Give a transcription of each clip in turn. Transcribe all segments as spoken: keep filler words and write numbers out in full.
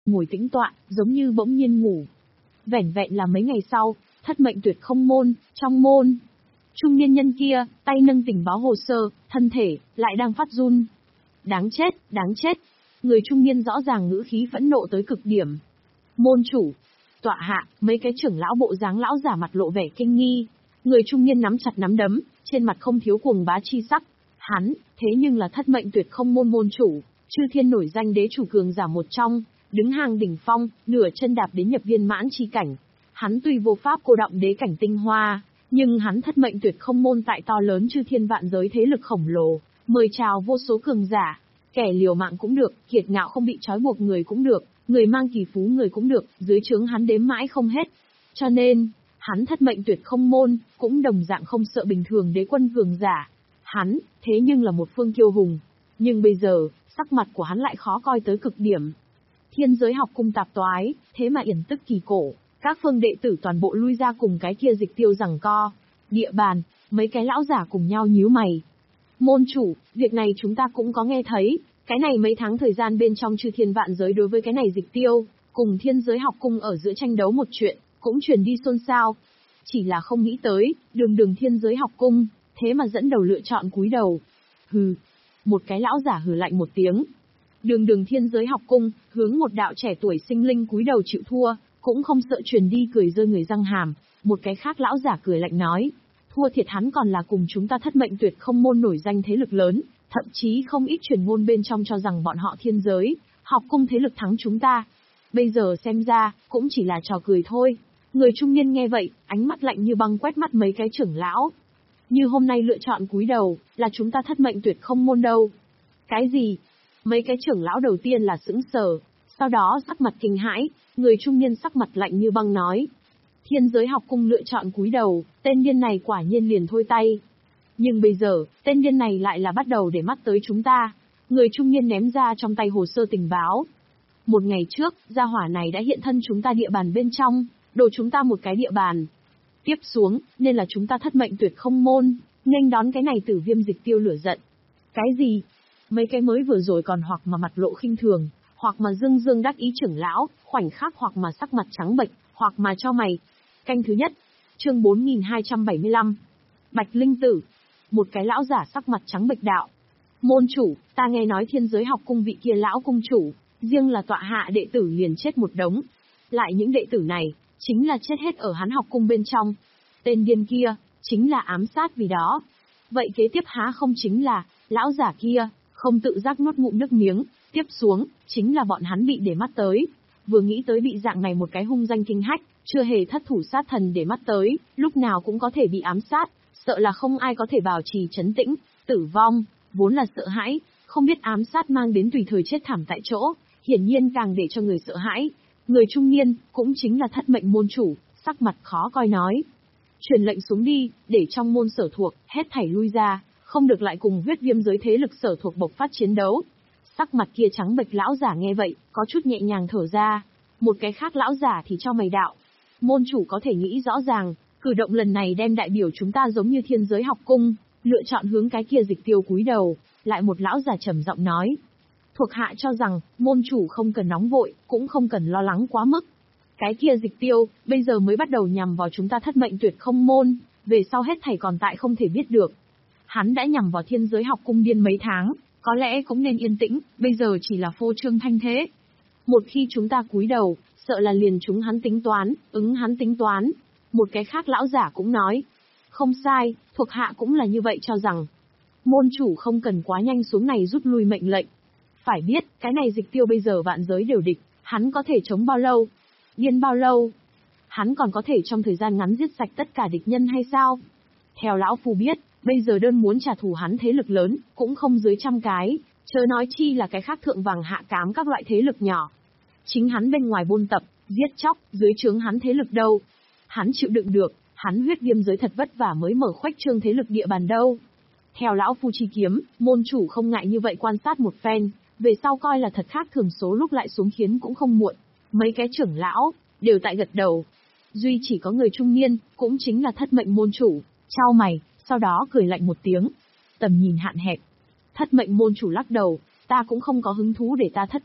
ngồi tĩnh tọa, giống như bỗng nhiên ngủ. Vẻn vẹn là mấy ngày sau, thất mệnh tuyệt không môn, trong môn. Trung niên nhân kia, tay nâng tình báo hồ sơ, thân thể, lại đang phát run. Đáng chết, đáng chết. Người trung niên rõ ràng ngữ khí phẫn nộ tới cực điểm. Môn chủ, tọa hạ, mấy cái trưởng lão bộ dáng lão giả mặt lộ vẻ kinh nghi. Người trung niên nắm chặt nắm đấm, trên mặt không thiếu cuồng bá chi sắc. Hắn, thế nhưng là thất mệnh tuyệt không môn môn chủ, chư thiên nổi danh đế chủ cường giả một trong, đứng hàng đỉnh phong, nửa chân đạp đến nhập viên mãn chi cảnh. Hắn tuy vô pháp cô động đế cảnh tinh hoa, nhưng hắn thất mệnh tuyệt không môn tại to lớn chư thiên vạn giới thế lực khổng lồ, mời chào vô số cường giả, kẻ liều mạng cũng được, kiệt ngạo không bị trói buộc người cũng được, người mang kỳ phú người cũng được, dưới trướng hắn đếm mãi không hết. Cho nên, hắn thất mệnh tuyệt không môn, cũng đồng dạng không sợ bình thường đế quân cường giả. Hắn, thế nhưng là một phương kiêu hùng. Nhưng bây giờ, sắc mặt của hắn lại khó coi tới cực điểm. Thiên giới học cung tạp toái, thế mà yển tức kỳ cổ, các phương đệ tử toàn bộ lui ra cùng cái kia dịch tiêu giằng co. Địa bàn, mấy cái lão giả cùng nhau nhíu mày. Môn chủ, việc này chúng ta cũng có nghe thấy, cái này mấy tháng thời gian bên trong chư thiên vạn giới đối với cái này dịch tiêu, cùng thiên giới học cung ở giữa tranh đấu một chuyện, cũng truyền đi xôn xao. Chỉ là không nghĩ tới, đường đường thiên giới học cung, thế mà dẫn đầu lựa chọn cúi đầu. Hừ, một cái lão giả hừ lạnh một tiếng. Đường đường thiên giới học cung, hướng một đạo trẻ tuổi sinh linh cúi đầu chịu thua, cũng không sợ truyền đi cười rơi người răng hàm. Một cái khác lão giả cười lạnh nói, thua thiệt hắn còn là cùng chúng ta thất mệnh tuyệt không môn nổi danh thế lực lớn, thậm chí không ít truyền ngôn bên trong cho rằng bọn họ thiên giới, học cung thế lực thắng chúng ta. Bây giờ xem ra, cũng chỉ là trò cười thôi. Người trung niên nghe vậy, ánh mắt lạnh như băng quét mắt mấy cái trưởng lão. Như hôm nay lựa chọn cúi đầu, là chúng ta thất mệnh tuyệt không môn đâu. Cái gì? Mấy cái trưởng lão đầu tiên là sững sờ, sau đó sắc mặt kinh hãi, người trung niên sắc mặt lạnh như băng nói. Thiên giới học cung lựa chọn cúi đầu, tên điên này quả nhiên liền thôi tay. Nhưng bây giờ, tên điên này lại là bắt đầu để mắt tới chúng ta. Người trung niên ném ra trong tay hồ sơ tình báo. Một ngày trước, gia hỏa này đã hiện thân chúng ta địa bàn bên trong, đồ chúng ta một cái địa bàn. Tiếp xuống, nên là chúng ta thất mệnh tuyệt không môn, nghênh đón cái này tử viêm dịch tiêu lửa giận. Cái gì? Mấy cái mới vừa rồi còn hoặc mà mặt lộ khinh thường, hoặc mà dương dương đắc ý trưởng lão, khoảnh khắc hoặc mà sắc mặt trắng bệch, hoặc mà cho mày. Canh thứ nhất, chương bốn nghìn hai trăm bảy mươi lăm. Bạch Linh Tử. Một cái lão giả sắc mặt trắng bệch đạo. Môn chủ, ta nghe nói thiên giới học cung vị kia lão cung chủ, riêng là tọa hạ đệ tử liền chết một đống. Lại những đệ tử này, chính là chết hết ở hắn học cung bên trong. Tên điên kia, chính là ám sát vì đó. Vậy kế tiếp há không chính là, lão giả kia, không tự giác nuốt ngụm nước miếng, tiếp xuống, chính là bọn hắn bị để mắt tới. Vừa nghĩ tới bị dạng này một cái hung danh kinh hách, chưa hề thất thủ sát thần để mắt tới, lúc nào cũng có thể bị ám sát, sợ là không ai có thể bảo trì trấn tĩnh, tử vong, vốn là sợ hãi, không biết ám sát mang đến tùy thời chết thảm tại chỗ, hiển nhiên càng để cho người sợ hãi. Người trung niên, cũng chính là thất mệnh môn chủ, sắc mặt khó coi nói. Truyền lệnh xuống đi, để trong môn sở thuộc, hết thảy lui ra, không được lại cùng huyết viêm giới thế lực sở thuộc bộc phát chiến đấu. Sắc mặt kia trắng bệch lão giả nghe vậy, có chút nhẹ nhàng thở ra. Một cái khác lão giả thì cho mày đạo. Môn chủ có thể nghĩ rõ ràng, cử động lần này đem đại biểu chúng ta giống như thiên giới học cung, lựa chọn hướng cái kia dịch tiêu cúi đầu. Lại một lão giả trầm giọng nói. Thuộc hạ cho rằng, môn chủ không cần nóng vội, cũng không cần lo lắng quá mức. Cái kia dịch tiêu, bây giờ mới bắt đầu nhằm vào chúng ta thất mệnh tuyệt không môn, về sau hết thảy còn tại không thể biết được. Hắn đã nhằm vào thiên giới học cung điên mấy tháng, có lẽ cũng nên yên tĩnh, bây giờ chỉ là phô trương thanh thế. Một khi chúng ta cúi đầu, sợ là liền chúng hắn tính toán, ứng hắn tính toán. Một cái khác lão giả cũng nói. Không sai, thuộc hạ cũng là như vậy cho rằng. Môn chủ không cần quá nhanh xuống này rút lui mệnh lệnh. Phải biết, cái này dịch tiêu bây giờ vạn giới đều địch, hắn có thể chống bao lâu? Điên bao lâu? Hắn còn có thể trong thời gian ngắn giết sạch tất cả địch nhân hay sao? Theo lão phu biết, bây giờ đơn muốn trả thù hắn thế lực lớn, cũng không dưới trăm cái, chớ nói chi là cái khác thượng vàng hạ cám các loại thế lực nhỏ. Chính hắn bên ngoài buôn tập, giết chóc, dưới trướng hắn thế lực đâu? Hắn chịu đựng được, hắn huyết viêm giới thật vất vả mới mở khoách trương thế lực địa bàn đâu? Theo lão phu chi kiếm, môn chủ không ngại như vậy quan sát một phen, về sau coi là thật khác thường số lúc lại xuống khiến cũng không muộn. Mấy cái trưởng lão, đều tại gật đầu. Duy chỉ có người trung niên, cũng chính là thất mệnh môn chủ, chau mày, sau đó cười lạnh một tiếng. Tầm nhìn hạn hẹp. Thất mệnh môn chủ lắc đầu, ta cũng không có hứng thú để ta thất mệnh,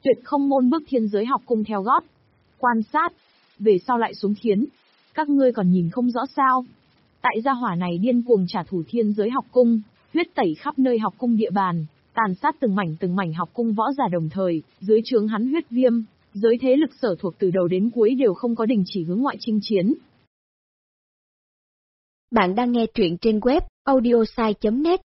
Tuyệt không môn bước thiên giới học cung theo gót. Quan sát. Về sau lại xuống khiến. Các ngươi còn nhìn không rõ sao. Tại gia hỏa này điên cuồng trả thù thiên giới học cung, huyết tẩy khắp nơi học cung địa bàn, tàn sát từng mảnh từng mảnh học cung võ giả đồng thời, dưới trướng hắn huyết viêm, giới thế lực sở thuộc từ đầu đến cuối đều không có đình chỉ hướng ngoại chinh chiến. Bạn đang nghe truyện trên web audiosai chấm net.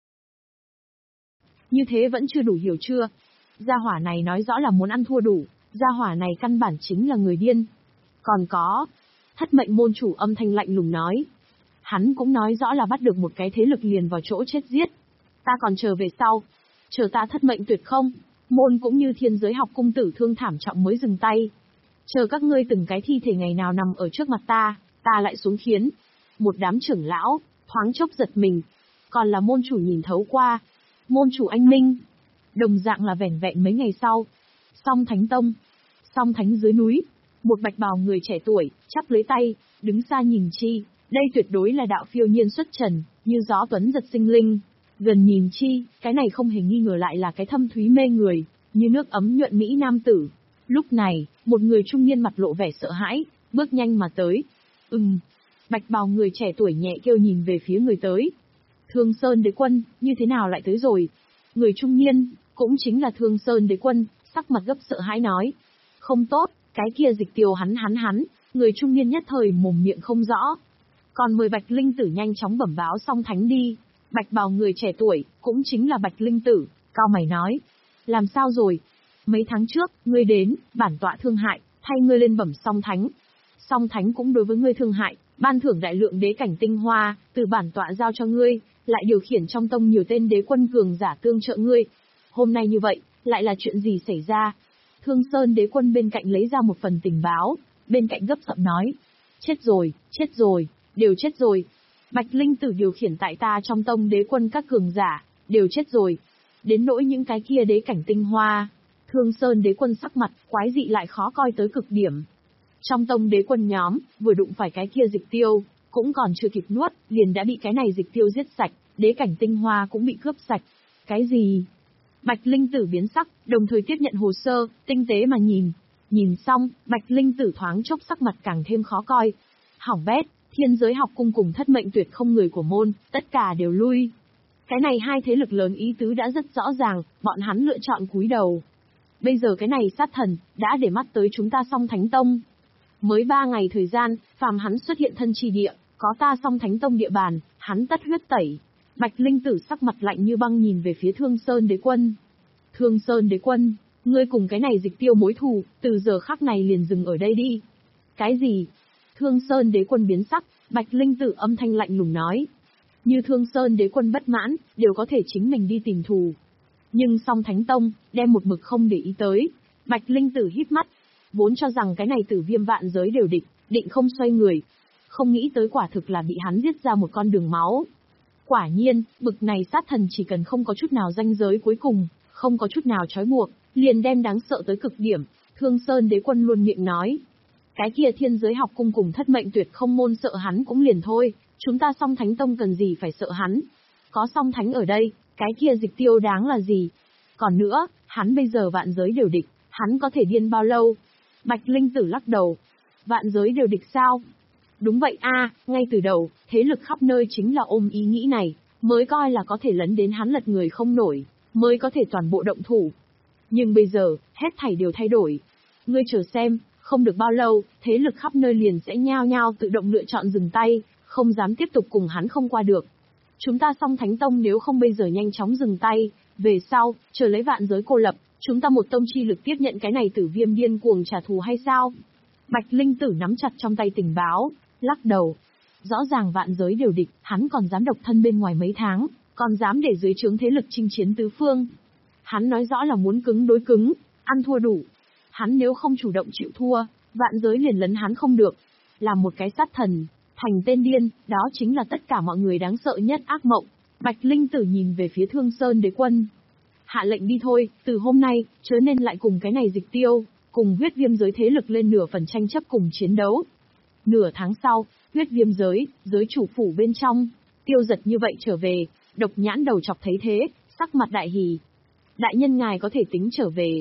Như thế vẫn chưa đủ hiểu chưa? Gia hỏa này nói rõ là muốn ăn thua đủ, gia hỏa này căn bản chính là người điên. Còn có, Thất Mệnh môn chủ âm thanh lạnh lùng nói. Hắn cũng nói rõ là bắt được một cái thế lực liền vào chỗ chết giết. Ta còn chờ về sau. Chờ ta thất mệnh tuyệt không, môn cũng như thiên giới học cung tử thương thảm trọng mới dừng tay. Chờ các ngươi từng cái thi thể ngày nào nằm ở trước mặt ta, ta lại xuống khiến. Một đám trưởng lão, thoáng chốc giật mình. Còn là môn chủ nhìn thấu qua. Môn chủ anh Minh. Đồng dạng là vẻn vẹn mấy ngày sau. Song Thánh Tông. Song Thánh dưới núi. Một bạch bào người trẻ tuổi, chắp lấy tay, đứng xa nhìn chi. Đây tuyệt đối là đạo phiêu nhiên xuất trần, như gió tuấn giật sinh linh. Gần nhìn chi, cái này không hề nghi ngờ lại là cái thâm thúy mê người, như nước ấm nhuận mỹ nam tử. Lúc này, một người trung niên mặt lộ vẻ sợ hãi, bước nhanh mà tới. Ừm. Bạch bào người trẻ tuổi nhẹ kêu nhìn về phía người tới. Thương Sơn Đế Quân, như thế nào lại tới rồi? Người trung niên, cũng chính là Thương Sơn Đế Quân, sắc mặt gấp sợ hãi nói. Không tốt, cái kia dịch tiêu hắn hắn hắn, người trung niên nhất thời mồm miệng không rõ. Còn mười Bạch Linh Tử nhanh chóng bẩm báo Song Thánh đi. Bạch bào người trẻ tuổi, cũng chính là Bạch Linh Tử, cao mày nói. Làm sao rồi? Mấy tháng trước, ngươi đến, bản tọa thương hại, thay ngươi lên bẩm Song Thánh. Song Thánh cũng đối với ngươi thương hại, ban thưởng đại lượng đế cảnh tinh hoa, từ bản tọa giao cho ngươi, lại điều khiển trong tông nhiều tên đế quân cường giả tương trợ ngươi. Hôm nay như vậy, lại là chuyện gì xảy ra? Thương Sơn Đế Quân bên cạnh lấy ra một phần tình báo, bên cạnh gấp giọng nói. Chết rồi, chết rồi, đều chết rồi. Bạch Linh Tử điều khiển tại ta trong tông đế quân các cường giả, đều chết rồi. Đến nỗi những cái kia đế cảnh tinh hoa. Thương Sơn Đế Quân sắc mặt, quái dị lại khó coi tới cực điểm. Trong tông đế quân nhóm, vừa đụng phải cái kia dịch tiêu, cũng còn chưa kịp nuốt, liền đã bị cái này dịch tiêu giết sạch, đế cảnh tinh hoa cũng bị cướp sạch. Cái gì? Bạch Linh Tử biến sắc, đồng thời tiếp nhận hồ sơ, tinh tế mà nhìn. Nhìn xong, Bạch Linh Tử thoáng chốc sắc mặt càng thêm khó coi. Hỏng bét, thiên giới học cung cùng thất mệnh tuyệt không người của môn, tất cả đều lui. Cái này hai thế lực lớn ý tứ đã rất rõ ràng, bọn hắn lựa chọn cúi đầu. Bây giờ cái này sát thần, đã để mắt tới chúng ta Song Thánh Tông. Mới ba ngày thời gian, phàm hắn xuất hiện thân trì địa, có ta Song Thánh Tông địa bàn, hắn tất huyết tẩy. Bạch Linh Tử sắc mặt lạnh như băng nhìn về phía Thương Sơn Đế Quân. Thương Sơn Đế Quân, ngươi cùng cái này dịch tiêu mối thù, từ giờ khắc này liền dừng ở đây đi. Cái gì? Thương Sơn Đế Quân biến sắc, Bạch Linh Tử âm thanh lạnh lùng nói. Như Thương Sơn Đế Quân bất mãn, đều có thể chính mình đi tìm thù. Nhưng Song Thánh Tông, đem một mực không để ý tới. Bạch Linh Tử híp mắt, vốn cho rằng cái này tử viêm vạn giới đều địch, định không xoay người. Không nghĩ tới quả thực là bị hắn giết ra một con đường máu. Quả nhiên, bực này sát thần chỉ cần không có chút nào ranh giới cuối cùng, không có chút nào trói buộc, liền đem đáng sợ tới cực điểm. Thương Sơn Đế Quân luôn miệng nói. Cái kia thiên giới học cung cùng thất mệnh tuyệt không môn sợ hắn cũng liền thôi, chúng ta Song Thánh Tông cần gì phải sợ hắn. Có Song Thánh ở đây, cái kia dịch tiêu đáng là gì? Còn nữa, hắn bây giờ vạn giới đều địch, hắn có thể điên bao lâu? Bạch Linh Tử lắc đầu. Vạn giới đều địch sao? Đúng vậy a, ngay từ đầu, thế lực khắp nơi chính là ôm ý nghĩ này, mới coi là có thể lấn đến hắn lật người không nổi, mới có thể toàn bộ động thủ. Nhưng bây giờ, hết thảy đều thay đổi. Ngươi chờ xem, không được bao lâu, thế lực khắp nơi liền sẽ nhao nhao tự động lựa chọn dừng tay, không dám tiếp tục cùng hắn không qua được. Chúng ta Song Thánh Tông nếu không bây giờ nhanh chóng dừng tay, về sau, chờ lấy vạn giới cô lập, chúng ta một tông chi lực tiếp nhận cái này tử viêm điên cuồng trả thù hay sao? Bạch Linh Tử nắm chặt trong tay tình báo, lắc đầu. Rõ ràng vạn giới đều địch, hắn còn dám độc thân bên ngoài mấy tháng, còn dám để dưới trướng thế lực chinh chiến tứ phương. Hắn nói rõ là muốn cứng đối cứng, ăn thua đủ. Hắn nếu không chủ động chịu thua, vạn giới liền lấn hắn không được. Làm một cái sát thần, thành tên điên, đó chính là tất cả mọi người đáng sợ nhất ác mộng. Bạch Linh Tử nhìn về phía Thương Sơn Đế Quân. Hạ lệnh đi thôi, từ hôm nay, chớ nên lại cùng cái này dịch tiêu, cùng huyết viêm giới thế lực lên nửa phần tranh chấp cùng chiến đấu. Nửa tháng sau, huyết viêm giới, giới chủ phủ bên trong, Tiêu Giật như vậy trở về, độc nhãn đầu chọc thấy thế, sắc mặt đại hỉ. Đại nhân ngài có thể tính trở về.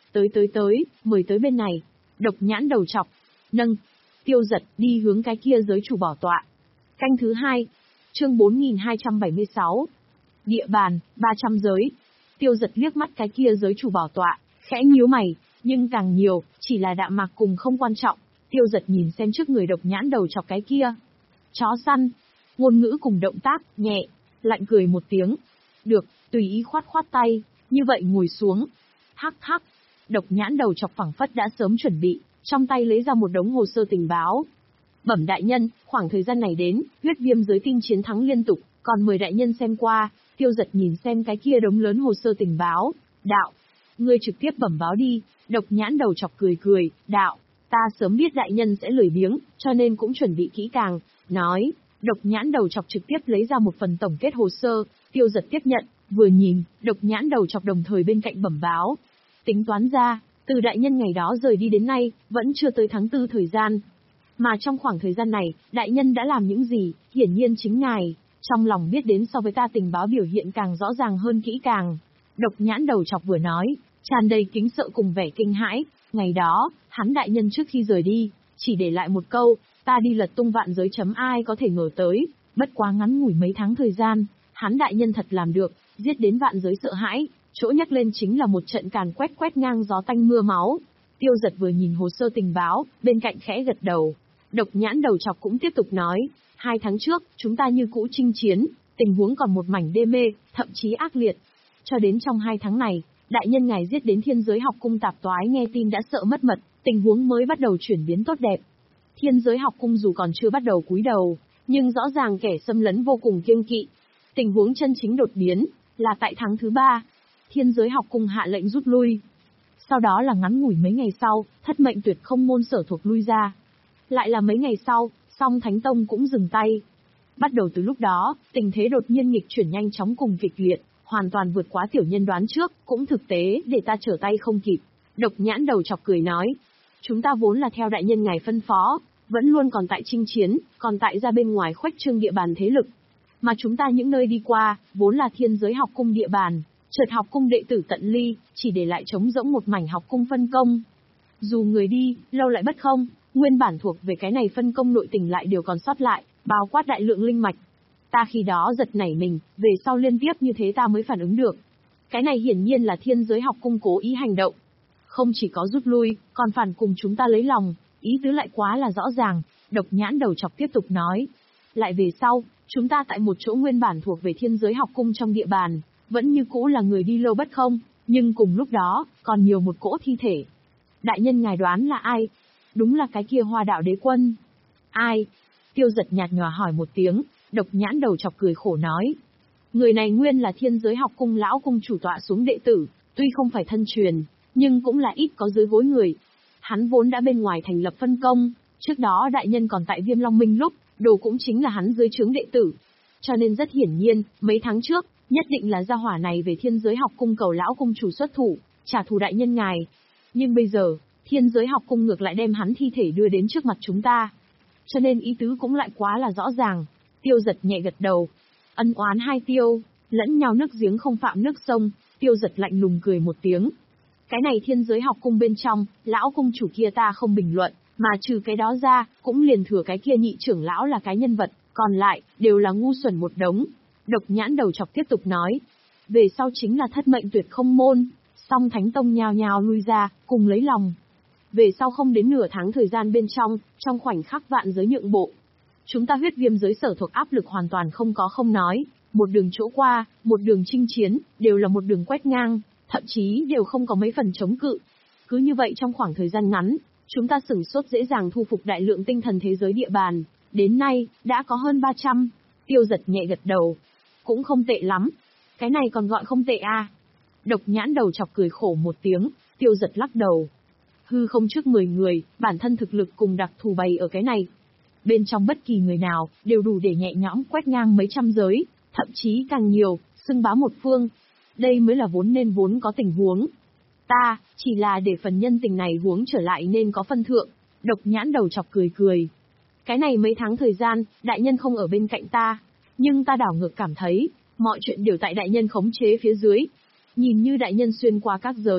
Tới tới tới, mời tới bên này. Độc nhãn đầu chọc. Nâng. Tiêu Giật đi hướng cái kia giới chủ bảo tọa. Canh thứ hai. Chương bốn nghìn hai trăm bảy mươi sáu. Địa bàn, ba trăm giới. Tiêu Giật liếc mắt cái kia giới chủ bảo tọa, khẽ nhíu mày, nhưng càng nhiều, chỉ là đạm mạc cùng không quan trọng. Tiêu Giật nhìn xem trước người độc nhãn đầu chọc cái kia. Chó săn. Ngôn ngữ cùng động tác, nhẹ, lạnh cười một tiếng. Được, tùy ý khoát khoát tay, như vậy ngồi xuống. Hắc hắc. Độc nhãn đầu chọc phẳng phất đã sớm chuẩn bị, trong tay lấy ra một đống hồ sơ tình báo. Bẩm đại nhân, khoảng thời gian này đến, huyết viêm giới tinh chiến thắng liên tục, còn mời đại nhân xem qua. Tiêu Giật nhìn xem cái kia đống lớn hồ sơ tình báo. Đạo. Ngươi trực tiếp bẩm báo đi. Độc nhãn đầu chọc cười cười. Đạo. Ta sớm biết đại nhân sẽ lười biếng, cho nên cũng chuẩn bị kỹ càng. Nói. Độc nhãn đầu chọc trực tiếp lấy ra một phần tổng kết hồ sơ. Tiêu Giật tiếp nhận, vừa nhìn, độc nhãn đầu chọc đồng thời bên cạnh bẩm báo. Tính toán ra, từ đại nhân ngày đó rời đi đến nay, vẫn chưa tới tháng tư thời gian. Mà trong khoảng thời gian này, đại nhân đã làm những gì, hiển nhiên chính ngài, trong lòng biết đến so với ta tình báo biểu hiện càng rõ ràng hơn kỹ càng. Độc nhãn đầu chọc vừa nói, tràn đầy kính sợ cùng vẻ kinh hãi. Ngày đó, hắn đại nhân trước khi rời đi, chỉ để lại một câu, ta đi lật tung vạn giới chấm ai có thể ngờ tới, bất quá ngắn ngủi mấy tháng thời gian, hắn đại nhân thật làm được, giết đến vạn giới sợ hãi, chỗ nhắc lên chính là một trận càn quét quét ngang gió tanh mưa máu. Tiêu Giật vừa nhìn hồ sơ tình báo, bên cạnh khẽ gật đầu. Độc nhãn đầu chọc cũng tiếp tục nói, hai tháng trước, chúng ta như cũ chinh chiến, tình huống còn một mảnh đê mê, thậm chí ác liệt. Cho đến trong hai tháng này, đại nhân ngài giết đến thiên giới học cung tạp toái nghe tin đã sợ mất mật, tình huống mới bắt đầu chuyển biến tốt đẹp. Thiên giới học cung dù còn chưa bắt đầu cúi đầu, nhưng rõ ràng kẻ xâm lấn vô cùng kiêng kỵ. Tình huống chân chính đột biến, là tại tháng thứ ba, thiên giới học cung hạ lệnh rút lui. Sau đó là ngắn ngủi mấy ngày sau, thất mệnh tuyệt không môn sở thuộc lui ra. Lại là mấy ngày sau, song Thánh Tông cũng dừng tay. Bắt đầu từ lúc đó, tình thế đột nhiên nghịch chuyển nhanh chóng cùng kịch liệt, hoàn toàn vượt quá tiểu nhân đoán trước, cũng thực tế để ta trở tay không kịp. Độc nhãn đầu chọc cười nói, chúng ta vốn là theo đại nhân ngài phân phó, vẫn luôn còn tại chinh chiến, còn tại ra bên ngoài khuếch trương địa bàn thế lực. Mà chúng ta những nơi đi qua, vốn là thiên giới học cung địa bàn, chợt học cung đệ tử tận ly, chỉ để lại trống rỗng một mảnh học cung phân công. Dù người đi, lâu lại bất không, nguyên bản thuộc về cái này phân công nội tình lại đều còn sót lại, bao quát đại lượng linh mạch. Ta khi đó giật nảy mình, về sau liên tiếp như thế ta mới phản ứng được. Cái này hiển nhiên là thiên giới học cung cố ý hành động. Không chỉ có rút lui, còn phản cùng chúng ta lấy lòng, ý tứ lại quá là rõ ràng. Độc nhãn đầu chọc tiếp tục nói. Lại về sau, chúng ta tại một chỗ nguyên bản thuộc về thiên giới học cung trong địa bàn, vẫn như cũ là người đi lâu bất không, nhưng cùng lúc đó, còn nhiều một cỗ thi thể. Đại nhân ngài đoán là ai? Đúng là cái kia Hoa Đạo Đế Quân. Ai? Tiêu Giật nhạt nhòa hỏi một tiếng, độc nhãn đầu chọc cười khổ nói. Người này nguyên là thiên giới học cung lão cung chủ tọa xuống đệ tử, tuy không phải thân truyền, nhưng cũng là ít có dưới gối người. Hắn vốn đã bên ngoài thành lập phân công, trước đó đại nhân còn tại Viêm Long Minh lúc, đồ cũng chính là hắn dưới trướng đệ tử. Cho nên rất hiển nhiên, mấy tháng trước, nhất định là gia hỏa này về thiên giới học cung cầu lão cung chủ xuất thủ, trả thù đại nhân ngài. Nhưng bây giờ, thiên giới học cung ngược lại đem hắn thi thể đưa đến trước mặt chúng ta. Cho nên ý tứ cũng lại quá là rõ ràng. Tiêu Giật nhẹ gật đầu. Ân oán hai tiêu, lẫn nhau nước giếng không phạm nước sông. Tiêu Giật lạnh lùng cười một tiếng. Cái này thiên giới học cung bên trong, lão cung chủ kia ta không bình luận, mà trừ cái đó ra, cũng liền thừa cái kia nhị trưởng lão là cái nhân vật, còn lại, đều là ngu xuẩn một đống. Độc nhãn đầu chọc tiếp tục nói. Về sau chính là thất mệnh tuyệt không môn, song Thánh Tông nhao nhao lui ra, cùng lấy lòng. Về sau không đến nửa tháng thời gian bên trong, trong khoảnh khắc vạn giới nhượng bộ. Chúng ta huyết viêm giới sở thuộc áp lực hoàn toàn không có không nói, một đường chỗ qua, một đường chinh chiến, đều là một đường quét ngang, thậm chí đều không có mấy phần chống cự. Cứ như vậy trong khoảng thời gian ngắn, chúng ta sửng sốt dễ dàng thu phục đại lượng tinh thần thế giới địa bàn, đến nay, đã có hơn ba trăm. Tiêu Giật nhẹ gật đầu. Cũng không tệ lắm. Cái này còn gọi không tệ à? Độc nhãn đầu chọc cười khổ một tiếng, Tiêu Giật lắc đầu. Hư không trước mười người, bản thân thực lực cùng đặc thù bày ở cái này. Bên trong bất kỳ người nào, đều đủ để nhẹ nhõm quét ngang mấy trăm giới, thậm chí càng nhiều, xưng bá một phương. Đây mới là vốn nên vốn có tình huống. Ta, chỉ là để phần nhân tình này huống trở lại nên có phân thượng. Độc nhãn đầu chọc cười cười. Cái này mấy tháng thời gian, đại nhân không ở bên cạnh ta. Nhưng ta đảo ngược cảm thấy, mọi chuyện đều tại đại nhân khống chế phía dưới. Nhìn như đại nhân xuyên qua các giới,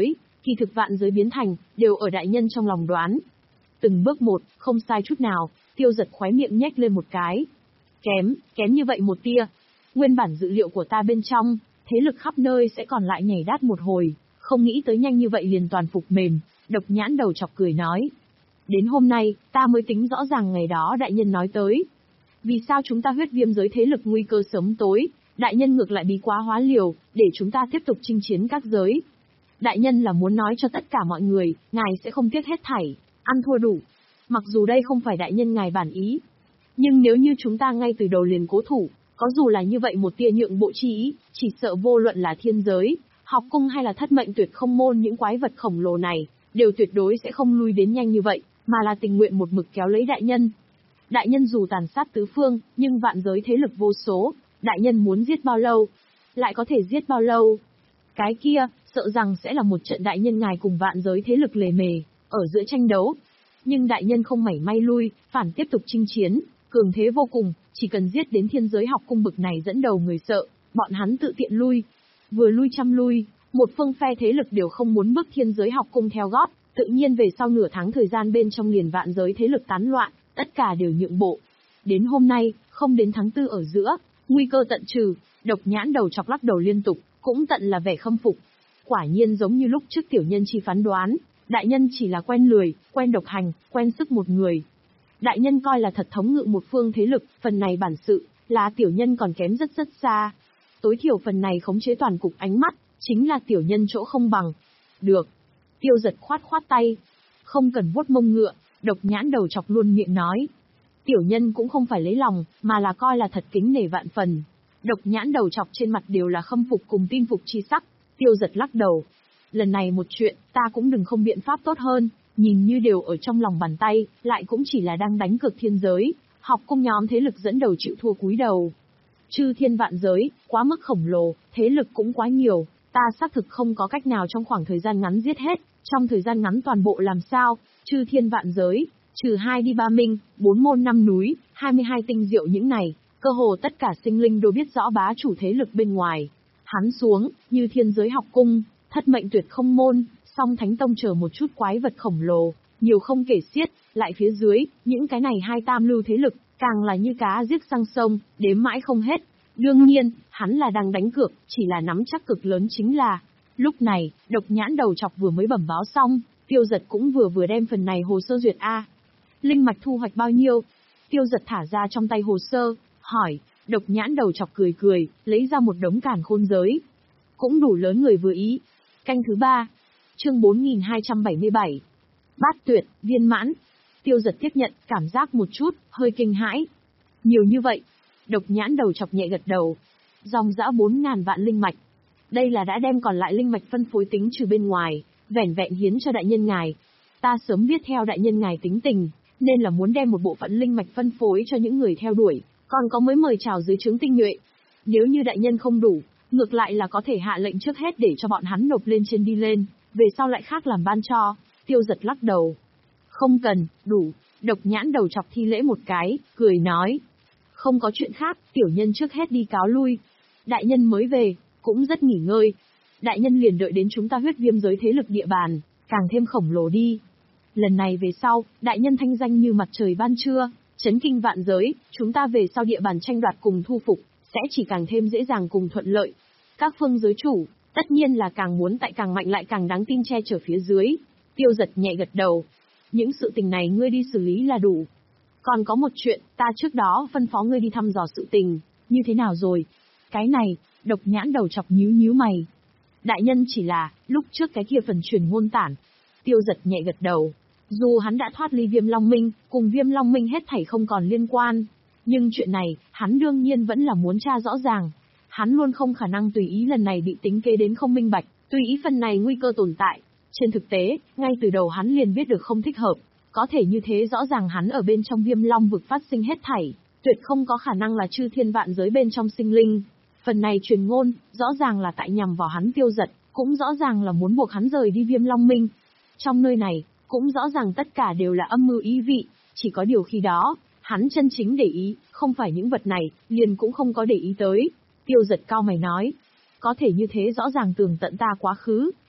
Kỳ thực vạn giới biến thành, đều ở đại nhân trong lòng đoán. Từng bước một, không sai chút nào, Tiêu Giật khóe miệng nhếch lên một cái. Kém, kém như vậy một tia. Nguyên bản dự liệu của ta bên trong, thế lực khắp nơi sẽ còn lại nhảy đát một hồi, không nghĩ tới nhanh như vậy liền toàn phục mềm. Độc Nhãn đầu chọc cười nói. Đến hôm nay, ta mới tính rõ ràng ngày đó đại nhân nói tới. Vì sao chúng ta huyết viêm giới thế lực nguy cơ sớm tối, đại nhân ngược lại bí quá hóa liều, để chúng ta tiếp tục chinh chiến các giới. Đại nhân là muốn nói cho tất cả mọi người, ngài sẽ không tiếc hết thảy, ăn thua đủ. Mặc dù đây không phải đại nhân ngài bản ý, nhưng nếu như chúng ta ngay từ đầu liền cố thủ, có dù là như vậy một tia nhượng bộ chi ý, chỉ sợ vô luận là thiên giới, học cung hay là thất mệnh tuyệt không môn những quái vật khổng lồ này, đều tuyệt đối sẽ không lui đến nhanh như vậy, mà là tình nguyện một mực kéo lấy đại nhân. Đại nhân dù tàn sát tứ phương, nhưng vạn giới thế lực vô số, đại nhân muốn giết bao lâu, lại có thể giết bao lâu. Cái kia, sợ rằng sẽ là một trận đại nhân ngài cùng vạn giới thế lực lề mề, ở giữa tranh đấu. Nhưng đại nhân không mảy may lui, phản tiếp tục chinh chiến, cường thế vô cùng, chỉ cần giết đến thiên giới học cung bực này dẫn đầu người sợ, bọn hắn tự tiện lui. Vừa lui trăm lui, một phương phe thế lực đều không muốn bước thiên giới học cung theo gót, tự nhiên về sau nửa tháng thời gian bên trong liền vạn giới thế lực tán loạn, tất cả đều nhượng bộ. Đến hôm nay, không đến tháng tư ở giữa, nguy cơ tận trừ, Độc Nhãn đầu chọc lắc đầu liên tục, cũng tận là vẻ khâm phục. Quả nhiên giống như lúc trước tiểu nhân chi phán đoán, đại nhân chỉ là quen lười, quen độc hành, quen sức một người. Đại nhân coi là thật thống ngự một phương thế lực, phần này bản sự, là tiểu nhân còn kém rất rất xa. Tối thiểu phần này khống chế toàn cục ánh mắt, chính là tiểu nhân chỗ không bằng. Được. Tiêu Giật khoát khoát tay. Không cần vuốt mông ngựa, Độc Nhãn đầu chọc luôn miệng nói. Tiểu nhân cũng không phải lấy lòng, mà là coi là thật kính nể vạn phần. Độc Nhãn đầu chọc trên mặt đều là khâm phục cùng tin phục chi sắc. Tiêu Giật lắc đầu. Lần này một chuyện, ta cũng đừng không biện pháp tốt hơn, nhìn như đều ở trong lòng bàn tay, lại cũng chỉ là đang đánh cược thiên giới, học cung nhóm thế lực dẫn đầu chịu thua cúi đầu. Chư thiên vạn giới, quá mức khổng lồ, thế lực cũng quá nhiều, ta xác thực không có cách nào trong khoảng thời gian ngắn giết hết, trong thời gian ngắn toàn bộ làm sao, chư thiên vạn giới, trừ hai đi ba minh, bốn môn năm núi, hai mươi hai tinh diệu những này, cơ hồ tất cả sinh linh đều biết rõ bá chủ thế lực bên ngoài. Hắn xuống, như thiên giới học cung, thất mệnh tuyệt không môn, song thánh tông chờ một chút quái vật khổng lồ, nhiều không kể xiết, lại phía dưới, những cái này hai tam lưu thế lực, càng là như cá giết sang sông, đếm mãi không hết. Đương nhiên, hắn là đang đánh cược, chỉ là nắm chắc cực lớn chính là. Lúc này, Độc Nhãn đầu chọc vừa mới bẩm báo xong, Tiêu Giật cũng vừa vừa đem phần này hồ sơ duyệt A. Linh mạch thu hoạch bao nhiêu? Tiêu Giật thả ra trong tay hồ sơ, hỏi. Độc Nhãn đầu chọc cười cười, lấy ra một đống càn khôn giới. Cũng đủ lớn người vừa ý. Canh thứ ba. Chương bốn nghìn hai trăm bảy mươi bảy. Bát tuyệt, viên mãn. Tiêu Giật tiếp nhận, cảm giác một chút, hơi kinh hãi. Nhiều như vậy. Độc Nhãn đầu chọc nhẹ gật đầu. Dòng dã bốn ngàn vạn linh mạch. Đây là đã đem còn lại linh mạch phân phối tính trừ bên ngoài, vẻn vẹn hiến cho đại nhân ngài. Ta sớm biết theo đại nhân ngài tính tình, nên là muốn đem một bộ phận linh mạch phân phối cho những người theo đuổi, còn có mới mời chào dưới trướng tinh nhuệ. Nếu như đại nhân không đủ, ngược lại là có thể hạ lệnh trước hết để cho bọn hắn nộp lên trên đi lên, về sau lại khác làm ban cho. Tiêu Giật lắc đầu. Không cần, đủ. Độc Nhãn đầu chọc thi lễ một cái, cười nói. Không có chuyện khác, tiểu nhân trước hết đi cáo lui. Đại nhân mới về, cũng rất nghỉ ngơi. Đại nhân liền đợi đến chúng ta huyết viêm giới thế lực địa bàn, càng thêm khổng lồ đi. Lần này về sau, đại nhân thanh danh như mặt trời ban trưa, chấn kinh vạn giới, chúng ta về sau địa bàn tranh đoạt cùng thu phục, sẽ chỉ càng thêm dễ dàng cùng thuận lợi. Các phương giới chủ, tất nhiên là càng muốn tại càng mạnh lại càng đáng tin che chở phía dưới. Tiêu Giật nhẹ gật đầu. Những sự tình này ngươi đi xử lý là đủ. Còn có một chuyện, ta trước đó phân phó ngươi đi thăm dò sự tình, như thế nào rồi? Cái này, Độc Nhãn đầu chọc nhíu nhíu mày. Đại nhân chỉ là, lúc trước cái kia phần truyền ngôn tản. Tiêu Giật nhẹ gật đầu. Dù hắn đã thoát ly Viêm Long Minh, cùng Viêm Long Minh hết thảy không còn liên quan. Nhưng chuyện này, hắn đương nhiên vẫn là muốn tra rõ ràng. Hắn luôn không khả năng tùy ý lần này bị tính kế đến không minh bạch, tùy ý phần này nguy cơ tồn tại. Trên thực tế, ngay từ đầu hắn liền biết được không thích hợp. Có thể như thế rõ ràng hắn ở bên trong Viêm Long vực phát sinh hết thảy, tuyệt không có khả năng là chư thiên vạn giới bên trong sinh linh. Phần này truyền ngôn, rõ ràng là tại nhằm vào hắn Tiêu Giật, cũng rõ ràng là muốn buộc hắn rời đi Viêm Long Minh. Trong nơi này, cũng rõ ràng tất cả đều là âm mưu ý vị, chỉ có điều khi đó, hắn chân chính để ý, không phải những vật này, liền cũng không có để ý tới. Tiêu Giật cao mày nói, có thể như thế rõ ràng tường tận ta quá khứ,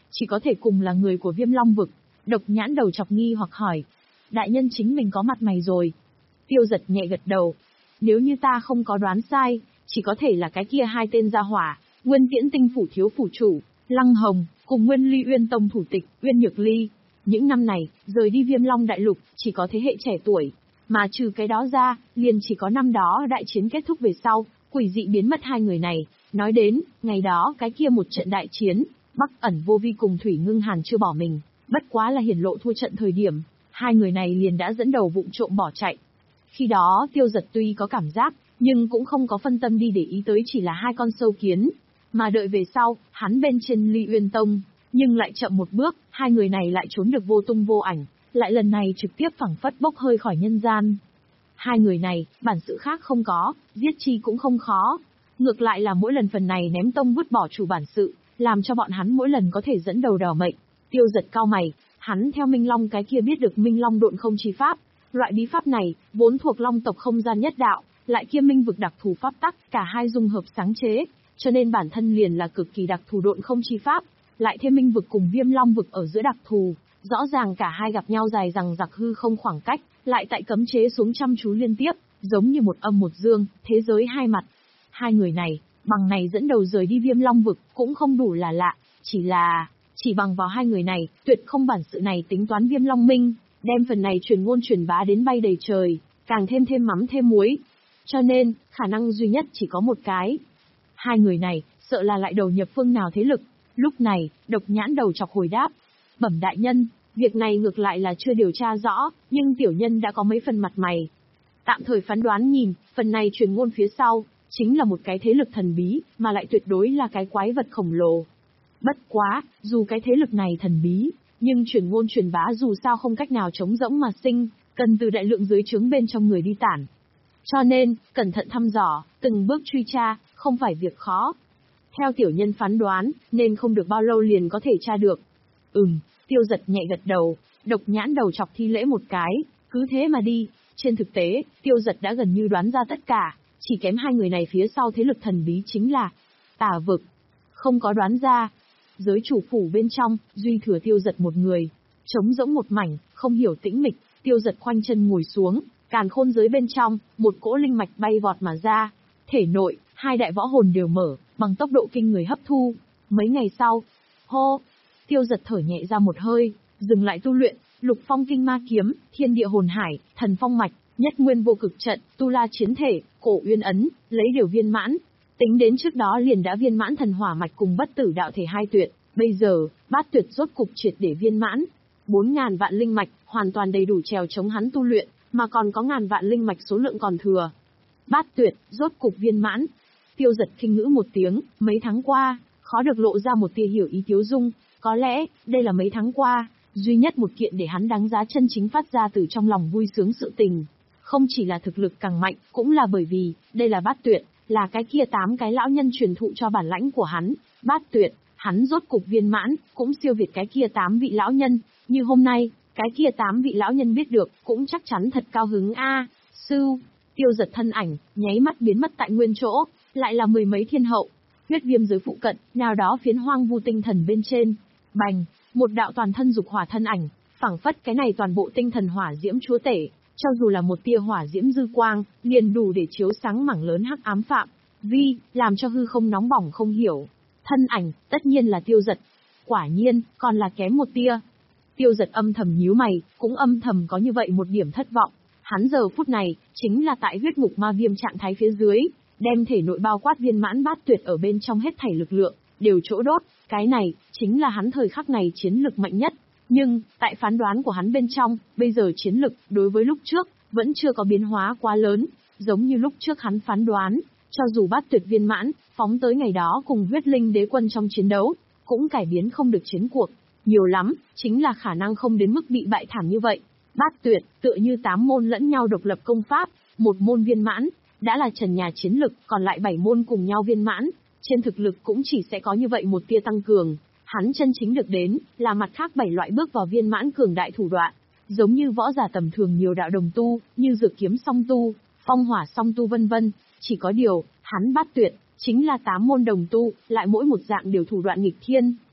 chỉ có thể cùng là người của Viêm Long vực. Độc Nhãn Đầu Chọc nghi hoặc hỏi. Đại nhân chính mình có mặt mày rồi. Tiêu Giật nhẹ gật đầu. Nếu như ta không có đoán sai, chỉ có thể là cái kia hai tên gia hỏa, Nguyên Tiễn Tinh phủ thiếu phủ chủ, Lăng Hồng, cùng Nguyên Ly Uyên Tông thủ tịch, Uyên Nhược Ly. Những năm này, rời đi Viêm Long đại lục, chỉ có thế hệ trẻ tuổi. Mà trừ cái đó ra, liền chỉ có năm đó đại chiến kết thúc về sau, quỷ dị biến mất hai người này. Nói đến, ngày đó cái kia một trận đại chiến, Bắc Ẩn Vô Vi cùng Thủy Ngưng Hàn chưa bỏ mình, bất quá là hiển lộ thua trận thời điểm, hai người này liền đã dẫn đầu vụng trộm bỏ chạy. Khi đó Tiêu Giật tuy có cảm giác, nhưng cũng không có phân tâm đi để ý tới chỉ là hai con sâu kiến. Mà đợi về sau, hắn bên trên Ly Uyên Tông, nhưng lại chậm một bước, hai người này lại trốn được vô tung vô ảnh, lại lần này trực tiếp phẳng phất bốc hơi khỏi nhân gian. Hai người này, bản sự khác không có, giết chi cũng không khó. Ngược lại là mỗi lần phần này ném tông vứt bỏ chủ bản sự, làm cho bọn hắn mỗi lần có thể dẫn đầu đỏ mệnh. Tiêu Giật cao mày, hắn theo Minh Long cái kia biết được Minh Long độn không chi pháp. Loại bí pháp này, vốn thuộc Long tộc không gian nhất đạo, lại kiêm minh vực đặc thù pháp tắc, cả hai dung hợp sáng chế, cho nên bản thân liền là cực kỳ đặc thù độn không chi pháp, lại thêm minh vực cùng Viêm Long vực ở giữa đặc thù, rõ ràng cả hai gặp nhau dài rằng giặc hư không khoảng cách, lại tại cấm chế xuống chăm chú liên tiếp, giống như một âm một dương, thế giới hai mặt. Hai người này, bằng này dẫn đầu rời đi Viêm Long vực, cũng không đủ là lạ, chỉ là, chỉ bằng vào hai người này, tuyệt không bản sự này tính toán Viêm Long Minh, đem phần này truyền ngôn truyền bá đến bay đầy trời, càng thêm thêm mắm thêm muối. Cho nên, khả năng duy nhất chỉ có một cái. Hai người này, sợ là lại đầu nhập phương nào thế lực. Lúc này, Độc Nhãn Đầu Chọc hồi đáp. Bẩm đại nhân, việc này ngược lại là chưa điều tra rõ, nhưng tiểu nhân đã có mấy phần mặt mày. Tạm thời phán đoán nhìn, phần này truyền ngôn phía sau, chính là một cái thế lực thần bí, mà lại tuyệt đối là cái quái vật khổng lồ. Bất quá, dù cái thế lực này thần bí, nhưng truyền ngôn truyền bá dù sao không cách nào chống rỗng mà sinh, cần từ đại lượng dưới trướng bên trong người đi tản. Cho nên, cẩn thận thăm dò, từng bước truy tra, không phải việc khó. Theo tiểu nhân phán đoán, nên không được bao lâu liền có thể tra được. Ừm, Tiêu Giật nhẹ gật đầu, Độc Nhãn Đầu Chọc thi lễ một cái, cứ thế mà đi. Trên thực tế, Tiêu Giật đã gần như đoán ra tất cả, chỉ kém hai người này phía sau thế lực thần bí chính là Tà Vực. Không có đoán ra, giới chủ phủ bên trong, duy thừa Tiêu Giật một người, trống rỗng một mảnh, không hiểu tĩnh mịch. Tiêu Giật khoanh chân ngồi xuống, càn khôn giới bên trong, một cỗ linh mạch bay vọt mà ra, thể nội, hai đại võ hồn đều mở, bằng tốc độ kinh người hấp thu. Mấy ngày sau, hô, Tiêu Giật thở nhẹ ra một hơi, dừng lại tu luyện, Lục Phong Kinh Ma Kiếm, Thiên Địa Hồn Hải, Thần Phong Mạch, Nhất Nguyên Vô Cực Trận, Tu La Chiến Thể, Cổ Uyên Ấn, lấy đều viên mãn. Tính đến trước đó liền đã viên mãn Thần Hỏa Mạch cùng Bất Tử Đạo Thể hai tuyệt, bây giờ, bát tuyệt rốt cục triệt để viên mãn. Bốn ngàn vạn linh mạch, hoàn toàn đầy đủ trèo chống hắn tu luyện, mà còn có ngàn vạn linh mạch số lượng còn thừa. Bát tuyệt, rốt cục viên mãn. Tiêu Giật khinh ngữ một tiếng, mấy tháng qua, khó được lộ ra một tia hiểu ý Tiếu Dung, có lẽ, đây là mấy tháng qua, duy nhất một kiện để hắn đáng giá chân chính phát ra từ trong lòng vui sướng sự tình. Không chỉ là thực lực càng mạnh, cũng là bởi vì, đây là bát tuyệt, là cái kia tám cái lão nhân truyền thụ cho bản lãnh của hắn. Bát tuyệt, hắn rốt cục viên mãn, cũng siêu việt cái kia tám vị lão nhân, như hôm nay, cái kia tám vị lão nhân biết được, cũng chắc chắn thật cao hứng a. À, sư, Tiêu Giật thân ảnh, nháy mắt biến mất tại nguyên chỗ, lại là mười mấy thiên hậu, huyết viêm giới phụ cận, nào đó phiến hoang vu tinh thần bên trên. Bành, một đạo toàn thân dục hỏa thân ảnh, phảng phất cái này toàn bộ tinh thần hỏa diễm chúa tể, cho dù là một tia hỏa diễm dư quang, liền đủ để chiếu sáng mảng lớn hắc ám phạm vi, làm cho hư không nóng bỏng không hiểu. Thân ảnh, tất nhiên là Tiêu Giật. Quả nhiên, còn là kém một tia. Tiêu Giật âm thầm nhíu mày, cũng âm thầm có như vậy một điểm thất vọng. Hắn giờ phút này, chính là tại huyết ngục ma viêm trạng thái phía dưới, đem thể nội bao quát viên mãn bát tuyệt ở bên trong hết thảy lực lượng, đều chỗ đốt. Cái này, chính là hắn thời khắc này chiến lực mạnh nhất. Nhưng, tại phán đoán của hắn bên trong, bây giờ chiến lực, đối với lúc trước, vẫn chưa có biến hóa quá lớn. Giống như lúc trước hắn phán đoán, cho dù bát tuyệt viên mãn, phóng tới ngày đó cùng huyết linh đế quân trong chiến đấu, cũng cải biến không được chiến cuộc. Nhiều lắm, chính là khả năng không đến mức bị bại thảm như vậy. Bát tuyệt, tựa như tám môn lẫn nhau độc lập công pháp, một môn viên mãn, đã là trần nhà chiến lực, còn lại bảy môn cùng nhau viên mãn. Trên thực lực cũng chỉ sẽ có như vậy một tia tăng cường. Hắn chân chính được đến, là mặt khác bảy loại bước vào viên mãn cường đại thủ đoạn. Giống như võ giả tầm thường nhiều đạo đồng tu, như dược kiếm song tu, phong hỏa song tu vân vân. Chỉ có điều, hắn bát tuyệt, chính là tám môn đồng tu, lại mỗi một dạng đều thủ đoạn nghịch thiên.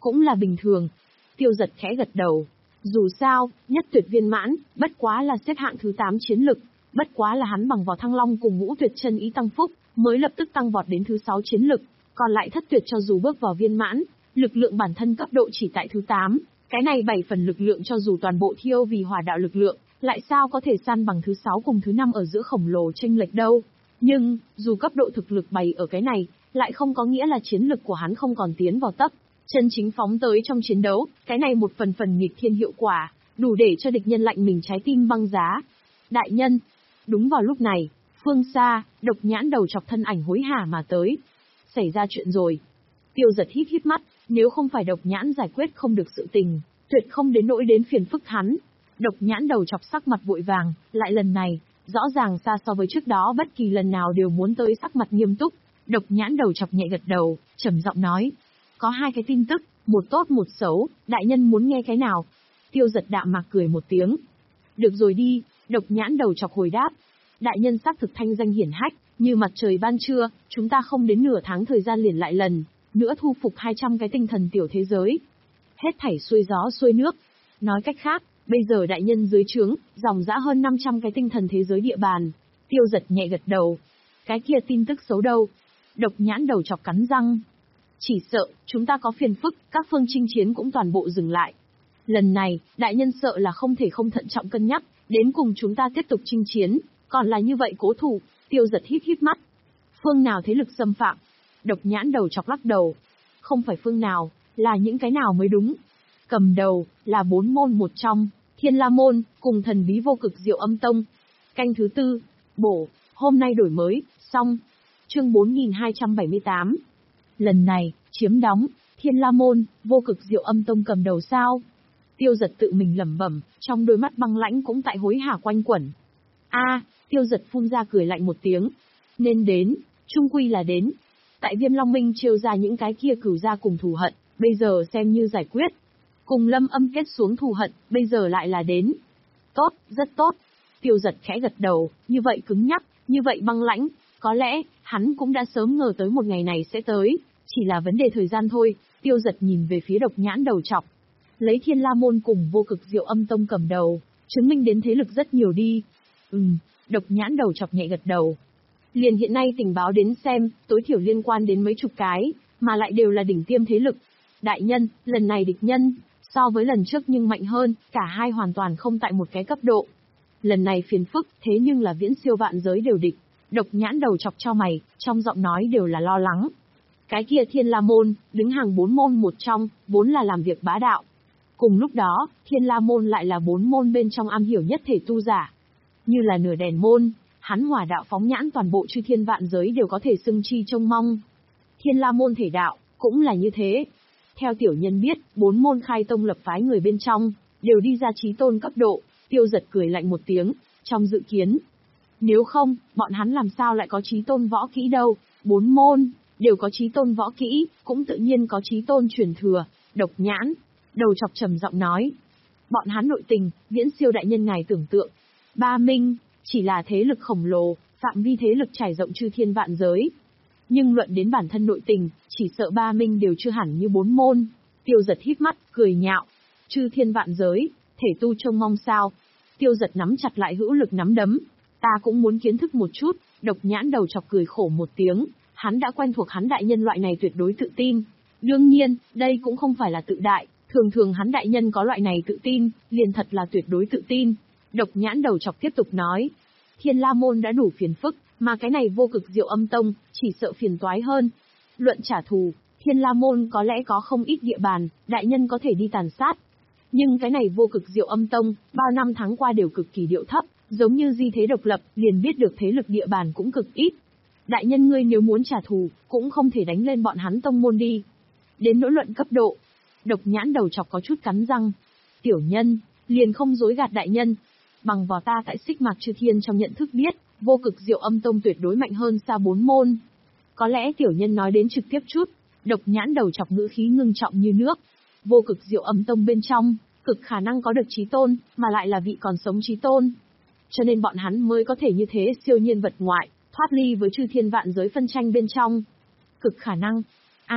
cũng là bình thường. Tiêu Giật khẽ gật đầu. Dù sao, nhất tuyệt viên mãn, bất quá là xếp hạng thứ tám chiến lực, bất quá là hắn bằng vào Thăng Long cùng Ngũ Tuyệt Chân Ý tăng phúc, mới lập tức tăng vọt đến thứ sáu chiến lực, còn lại thất tuyệt cho dù bước vào viên mãn, lực lượng bản thân cấp độ chỉ tại thứ tám, cái này bảy phần lực lượng cho dù toàn bộ thiêu vì hỏa đạo lực lượng, lại sao có thể san bằng thứ sáu cùng thứ năm ở giữa khổng lồ chênh lệch đâu. Nhưng, dù cấp độ thực lực bày ở cái này, lại không có nghĩa là chiến lực của hắn không còn tiến vào tấp, chân chính phóng tới trong chiến đấu, cái này một phần phần nghịch thiên hiệu quả, đủ để cho địch nhân lạnh mình trái tim băng giá. Đại nhân, đúng vào lúc này, phương xa, Độc Nhãn đầu chọc thân ảnh hối hả mà tới. Xảy ra chuyện rồi. Tiêu Giật híp híp mắt, nếu không phải Độc Nhãn giải quyết không được sự tình, tuyệt không đến nỗi đến phiền phức hắn. Độc Nhãn đầu chọc sắc mặt vội vàng, lại lần này, rõ ràng xa so với trước đó bất kỳ lần nào đều muốn tới sắc mặt nghiêm túc. Độc Nhãn đầu chọc nhẹ gật đầu, trầm giọng nói. Có hai cái tin tức, một tốt một xấu, đại nhân muốn nghe cái nào? Tiêu Giật đạm mạc cười một tiếng. Được rồi đi, Độc Nhãn đầu chọc hồi đáp. Đại nhân xác thực thanh danh hiển hách, như mặt trời ban trưa, chúng ta không đến nửa tháng thời gian liền lại lần, nữa thu phục hai trăm cái tinh thần tiểu thế giới. Hết thảy xuôi gió xuôi nước. Nói cách khác, bây giờ đại nhân dưới trướng, dòng dã hơn năm trăm cái tinh thần thế giới địa bàn. Tiêu Giật nhẹ gật đầu. Cái kia tin tức xấu đâu? Độc Nhãn đầu chọc cắn răng. Chỉ sợ, chúng ta có phiền phức, các phương chinh chiến cũng toàn bộ dừng lại. Lần này, đại nhân sợ là không thể không thận trọng cân nhắc, đến cùng chúng ta tiếp tục chinh chiến, còn là như vậy cố thủ. Tiêu Giật híp híp mắt. Phương nào thế lực xâm phạm? Độc Nhãn đầu chọc lắc đầu. Không phải phương nào, là những cái nào mới đúng. Cầm đầu, là bốn môn một trong, Thiên La Môn, cùng thần bí vô cực Diệu Âm Tông. Canh thứ tư, bổ, hôm nay đổi mới, xong. Chương bốn nghìn hai trăm bảy mươi tám. Lần này, chiếm đóng, Thiên La Môn, vô cực Diệu Âm Tông cầm đầu sao? Tiêu Giật tự mình lẩm bẩm, trong đôi mắt băng lãnh cũng tại hối hả quanh quẩn. A, Tiêu Giật phun ra cười lạnh một tiếng. Nên đến, chung quy là đến. Tại Viêm Long Minh trêu ra những cái kia cửu gia cùng thù hận, bây giờ xem như giải quyết. Cùng Lâm Âm kết xuống thù hận, bây giờ lại là đến. Tốt, rất tốt. Tiêu Giật khẽ gật đầu, như vậy cứng nhắc, như vậy băng lãnh, có lẽ, hắn cũng đã sớm ngờ tới một ngày này sẽ tới, chỉ là vấn đề thời gian thôi. Tiêu Giật nhìn về phía Độc Nhãn đầu chọc. Lấy Thiên La Môn cùng vô cực Diệu Âm Tông cầm đầu, chứng minh đến thế lực rất nhiều đi. Ừm, Độc Nhãn đầu chọc nhẹ gật đầu. Liền hiện nay tình báo đến xem, tối thiểu liên quan đến mấy chục cái, mà lại đều là đỉnh tiêm thế lực. Đại nhân, lần này địch nhân, so với lần trước nhưng mạnh hơn, cả hai hoàn toàn không tại một cái cấp độ. Lần này phiền phức, thế nhưng là viễn siêu vạn giới đều địch. Độc Nhãn đầu chọc cho mày, trong giọng nói đều là lo lắng. Cái kia Thiên La Môn, đứng hàng bốn môn một trong, vốn là làm việc bá đạo. Cùng lúc đó, Thiên La Môn lại là bốn môn bên trong am hiểu nhất thể tu giả. Như là nửa đèn môn, hắn hỏa đạo phóng nhãn toàn bộ chư thiên vạn giới đều có thể xưng chi trông mong. Thiên La Môn thể đạo, cũng là như thế. Theo tiểu nhân biết, bốn môn khai tông lập phái người bên trong, đều đi ra chí tôn cấp độ. Tiêu Giật cười lạnh một tiếng, trong dự kiến. Nếu không, bọn hắn làm sao lại có chí tôn võ kỹ đâu? Bốn môn, đều có chí tôn võ kỹ, cũng tự nhiên có chí tôn truyền thừa. Độc Nhãn đầu chọc trầm giọng nói. Bọn hắn nội tình, viễn siêu đại nhân ngài tưởng tượng. Ba Minh, chỉ là thế lực khổng lồ, phạm vi thế lực trải rộng chư thiên vạn giới. Nhưng luận đến bản thân nội tình, chỉ sợ Ba Minh đều chưa hẳn như bốn môn. Tiêu Giật híp mắt, cười nhạo. Chư thiên vạn giới, thể tu trông mong sao? Tiêu Giật nắm chặt lại hữu lực nắm đấm. Ta cũng muốn kiến thức một chút. Độc Nhãn đầu chọc cười khổ một tiếng. Hắn đã quen thuộc hắn đại nhân loại này tuyệt đối tự tin. Đương nhiên, đây cũng không phải là tự đại. Thường thường hắn đại nhân có loại này tự tin, liền thật là tuyệt đối tự tin. Độc Nhãn đầu chọc tiếp tục nói. Thiên La Môn đã đủ phiền phức, mà cái này vô cực Diệu Âm Tông, chỉ sợ phiền toái hơn. Luận trả thù, Thiên La Môn có lẽ có không ít địa bàn, đại nhân có thể đi tàn sát. Nhưng cái này vô cực Diệu Âm Tông, bao năm tháng qua đều cực kỳ điệu thấp, giống như di thế độc lập, liền biết được thế lực địa bàn cũng cực ít. Đại nhân ngươi nếu muốn trả thù, cũng không thể đánh lên bọn hắn tông môn đi. Đến nỗi luận cấp độ, Độc Nhãn đầu chọc có chút cắn răng. Tiểu nhân, liền không dối gạt đại nhân. Bằng vào ta tại Xích Mạc Chư Thiên trong nhận thức biết, vô cực Diệu Âm Tông tuyệt đối mạnh hơn xa bốn môn. Có lẽ tiểu nhân nói đến trực tiếp chút. Độc Nhãn đầu chọc ngữ khí ngưng trọng như nước. Vô cực Diệu Âm Tông bên trong, cực khả năng có được chí tôn, mà lại là vị còn sống chí tôn. Cho nên bọn hắn mới có thể như thế siêu nhiên vật ngoại, thoát ly với chư thiên vạn giới phân tranh bên trong. Cực khả năng. A,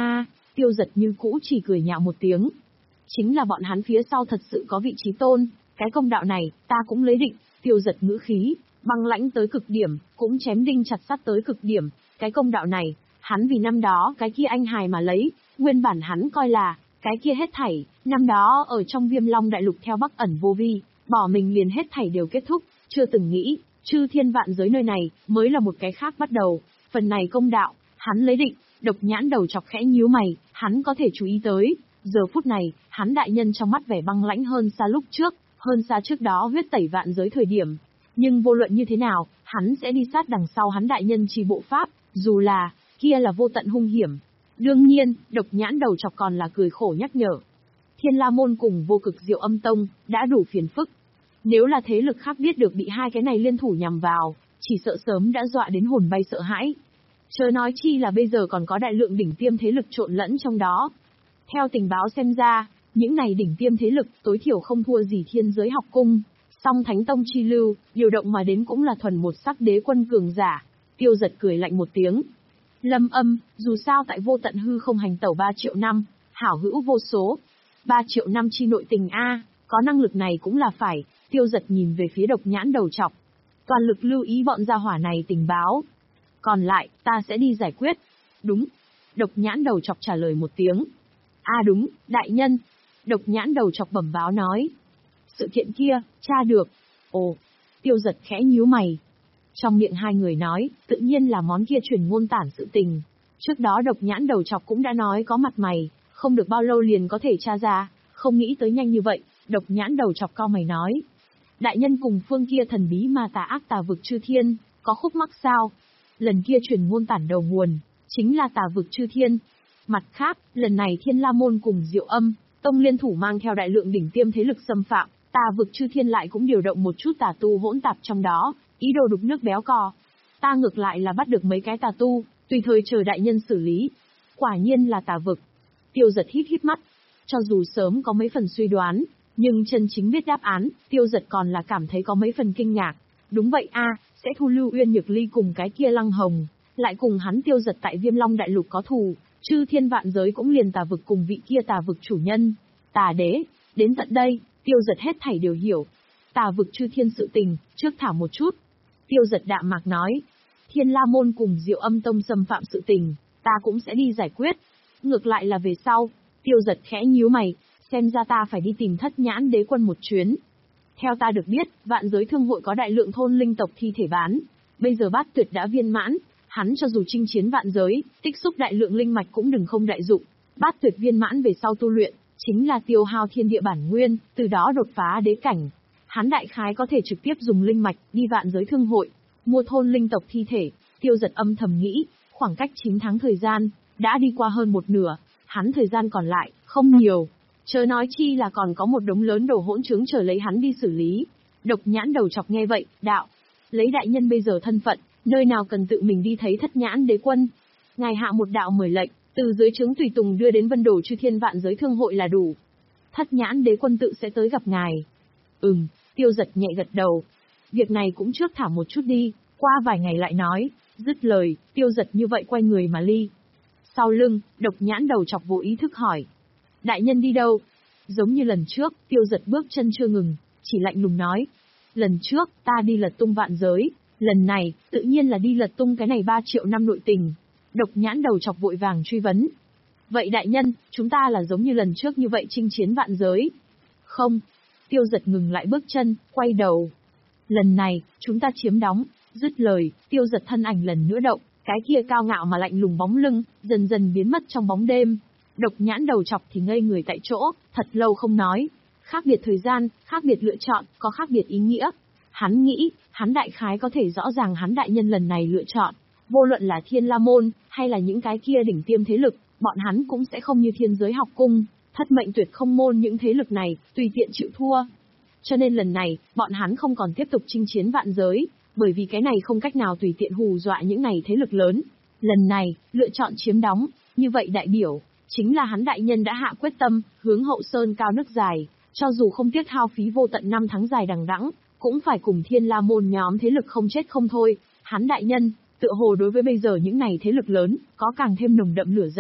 Tiêu Giật như cũ chỉ cười nhạo một tiếng. Chính là bọn hắn phía sau thật sự có vị trí tôn, cái công đạo này, ta cũng lấy định. Tiêu Giật ngữ khí, băng lãnh tới cực điểm, cũng chém đinh chặt sắt tới cực điểm. Cái công đạo này, hắn vì năm đó cái kia anh hài mà lấy, nguyên bản hắn coi là, cái kia hết thảy, năm đó ở trong Viêm Long Đại Lục theo Bắc ẩn vô vi, bỏ mình liền hết thảy đều kết thúc, chưa từng nghĩ, chư thiên vạn giới nơi này, mới là một cái khác bắt đầu. Phần này công đạo, hắn lấy định. Độc Nhãn đầu chọc khẽ nhíu mày, hắn có thể chú ý tới, giờ phút này, hắn đại nhân trong mắt vẻ băng lãnh hơn xa lúc trước, hơn xa trước đó huyết tẩy vạn giới thời điểm. Nhưng vô luận như thế nào, hắn sẽ đi sát đằng sau hắn đại nhân trì bộ pháp, dù là, kia là vô tận hung hiểm. Đương nhiên, Độc Nhãn đầu chọc còn là cười khổ nhắc nhở. Thiên La Môn cùng Vô Cực Diệu Âm Tông, đã đủ phiền phức. Nếu là thế lực khác biết được bị hai cái này liên thủ nhằm vào, chỉ sợ sớm đã dọa đến hồn bay sợ hãi. Chớ nói chi là bây giờ còn có đại lượng đỉnh tiêm thế lực trộn lẫn trong đó. Theo tình báo xem ra, những này đỉnh tiêm thế lực tối thiểu không thua gì Thiên Giới Học Cung, song Thánh Tông chi lưu, điều động mà đến cũng là thuần một sắc đế quân cường giả. Tiêu Giật cười lạnh một tiếng. Lâm Âm, dù sao tại vô tận hư không hành tẩu ba triệu năm, hảo hữu vô số. ba triệu năm chi nội tình A, có năng lực này cũng là phải. Tiêu Giật nhìn về phía Độc Nhãn đầu chọc. Toàn lực lưu ý bọn gia hỏa này tình báo. Còn lại, ta sẽ đi giải quyết. Đúng. Độc Nhãn đầu chọc trả lời một tiếng. A à đúng, đại nhân. Độc Nhãn đầu chọc bẩm báo nói. Sự kiện kia, tra được. Ồ, Tiêu Giật khẽ nhíu mày. Trong miệng hai người nói, tự nhiên là món kia truyền ngôn tản sự tình. Trước đó Độc Nhãn đầu chọc cũng đã nói có mặt mày, không được bao lâu liền có thể tra ra, không nghĩ tới nhanh như vậy. Độc Nhãn đầu chọc cau mày nói. Đại nhân cùng phương kia thần bí mà tà ác tà vực chư thiên, có khúc mắc sao? Lần kia truyền ngôn tản đầu nguồn, chính là tà vực chư thiên. Mặt khác, lần này Thiên La Môn cùng Diệu Âm Tông liên thủ mang theo đại lượng đỉnh tiêm thế lực xâm phạm, tà vực chư thiên lại cũng điều động một chút tà tu hỗn tạp trong đó, ý đồ đục nước béo cò. Ta ngược lại là bắt được mấy cái tà tu, tùy thời chờ đại nhân xử lý. Quả nhiên là tà vực. Tiêu Giật hít hít mắt. Cho dù sớm có mấy phần suy đoán, nhưng chân chính biết đáp án, Tiêu Giật còn là cảm thấy có mấy phần kinh ngạc. Đúng vậy a, sẽ thu Lưu Uyên Nhược Ly cùng cái kia Lăng Hồng, lại cùng hắn Tiêu Giật tại Viêm Long Đại Lục có thù, chư thiên vạn giới cũng liền tà vực cùng vị kia tà vực chủ nhân, tà đế. Đến tận đây, Tiêu Giật hết thảy đều hiểu. Tà vực chư thiên sự tình, trước thảo một chút. Tiêu Giật đạm mạc nói, Thiên La Môn cùng Diệu Âm Tông xâm phạm sự tình, ta cũng sẽ đi giải quyết. Ngược lại là về sau, Tiêu Giật khẽ nhíu mày, xem ra ta phải đi tìm Thất Nhãn Đế Quân một chuyến. Theo ta được biết, vạn giới thương hội có đại lượng thôn linh tộc thi thể bán. Bây giờ Bát Tuyệt đã viên mãn, hắn cho dù chinh chiến vạn giới, tích xúc đại lượng linh mạch cũng đừng không đại dụng. Bát Tuyệt viên mãn về sau tu luyện, chính là tiêu hao thiên địa bản nguyên, từ đó đột phá đế cảnh. Hắn đại khái có thể trực tiếp dùng linh mạch đi vạn giới thương hội, mua thôn linh tộc thi thể. Tiêu Giật âm thầm nghĩ, khoảng cách chín tháng thời gian, đã đi qua hơn một nửa, hắn thời gian còn lại, không nhiều. Chớ nói chi là còn có một đống lớn đồ hỗn trướng chờ lấy hắn đi xử lý. Độc Nhãn đầu chọc nghe vậy, đạo. Lấy đại nhân bây giờ thân phận, nơi nào cần tự mình đi thấy Thất Nhãn Đế Quân. Ngài hạ một đạo mời lệnh, từ dưới trướng tùy tùng đưa đến vân đồ chư thiên vạn giới thương hội là đủ. Thất Nhãn Đế Quân tự sẽ tới gặp ngài. Ừm, Tiêu Giật nhẹ gật đầu. Việc này cũng trước thả một chút đi, qua vài ngày lại nói. Dứt lời, Tiêu Giật như vậy quay người mà ly. Sau lưng, Độc Nhãn đầu chọc vô ý thức hỏi. Đại nhân đi đâu? Giống như lần trước, Tiêu Giật bước chân chưa ngừng, chỉ lạnh lùng nói. Lần trước, ta đi lật tung vạn giới, lần này, tự nhiên là đi lật tung cái này ba triệu năm nội tình. Độc Nhãn đầu chọc vội vàng truy vấn. Vậy đại nhân, chúng ta là giống như lần trước như vậy chinh chiến vạn giới? Không. Tiêu Giật ngừng lại bước chân, quay đầu. Lần này, chúng ta chiếm đóng. Dứt lời, Tiêu Giật thân ảnh lần nữa động, cái kia cao ngạo mà lạnh lùng bóng lưng, dần dần biến mất trong bóng đêm. Độc Nhãn đầu chọc thì ngây người tại chỗ, thật lâu không nói. Khác biệt thời gian, khác biệt lựa chọn, có khác biệt ý nghĩa. Hắn nghĩ, hắn đại khái có thể rõ ràng hắn đại nhân lần này lựa chọn. Vô luận là Thiên La Môn, hay là những cái kia đỉnh tiêm thế lực, bọn hắn cũng sẽ không như Thiên Giới Học Cung, Thất Mệnh Tuyệt Không môn những thế lực này, tùy tiện chịu thua. Cho nên lần này, bọn hắn không còn tiếp tục chinh chiến vạn giới, bởi vì cái này không cách nào tùy tiện hù dọa những này thế lực lớn. Lần này, lựa chọn chiếm đóng, như vậy đại biểu, chính là hắn đại nhân đã hạ quyết tâm, hướng hậu sơn cao nước dài, cho dù không tiếc hao phí vô tận năm tháng dài đằng đẵng, cũng phải cùng Thiên La Môn nhóm thế lực không chết không thôi. Hắn đại nhân, tựa hồ đối với bây giờ những này thế lực lớn, có càng thêm nồng đậm lửa giận,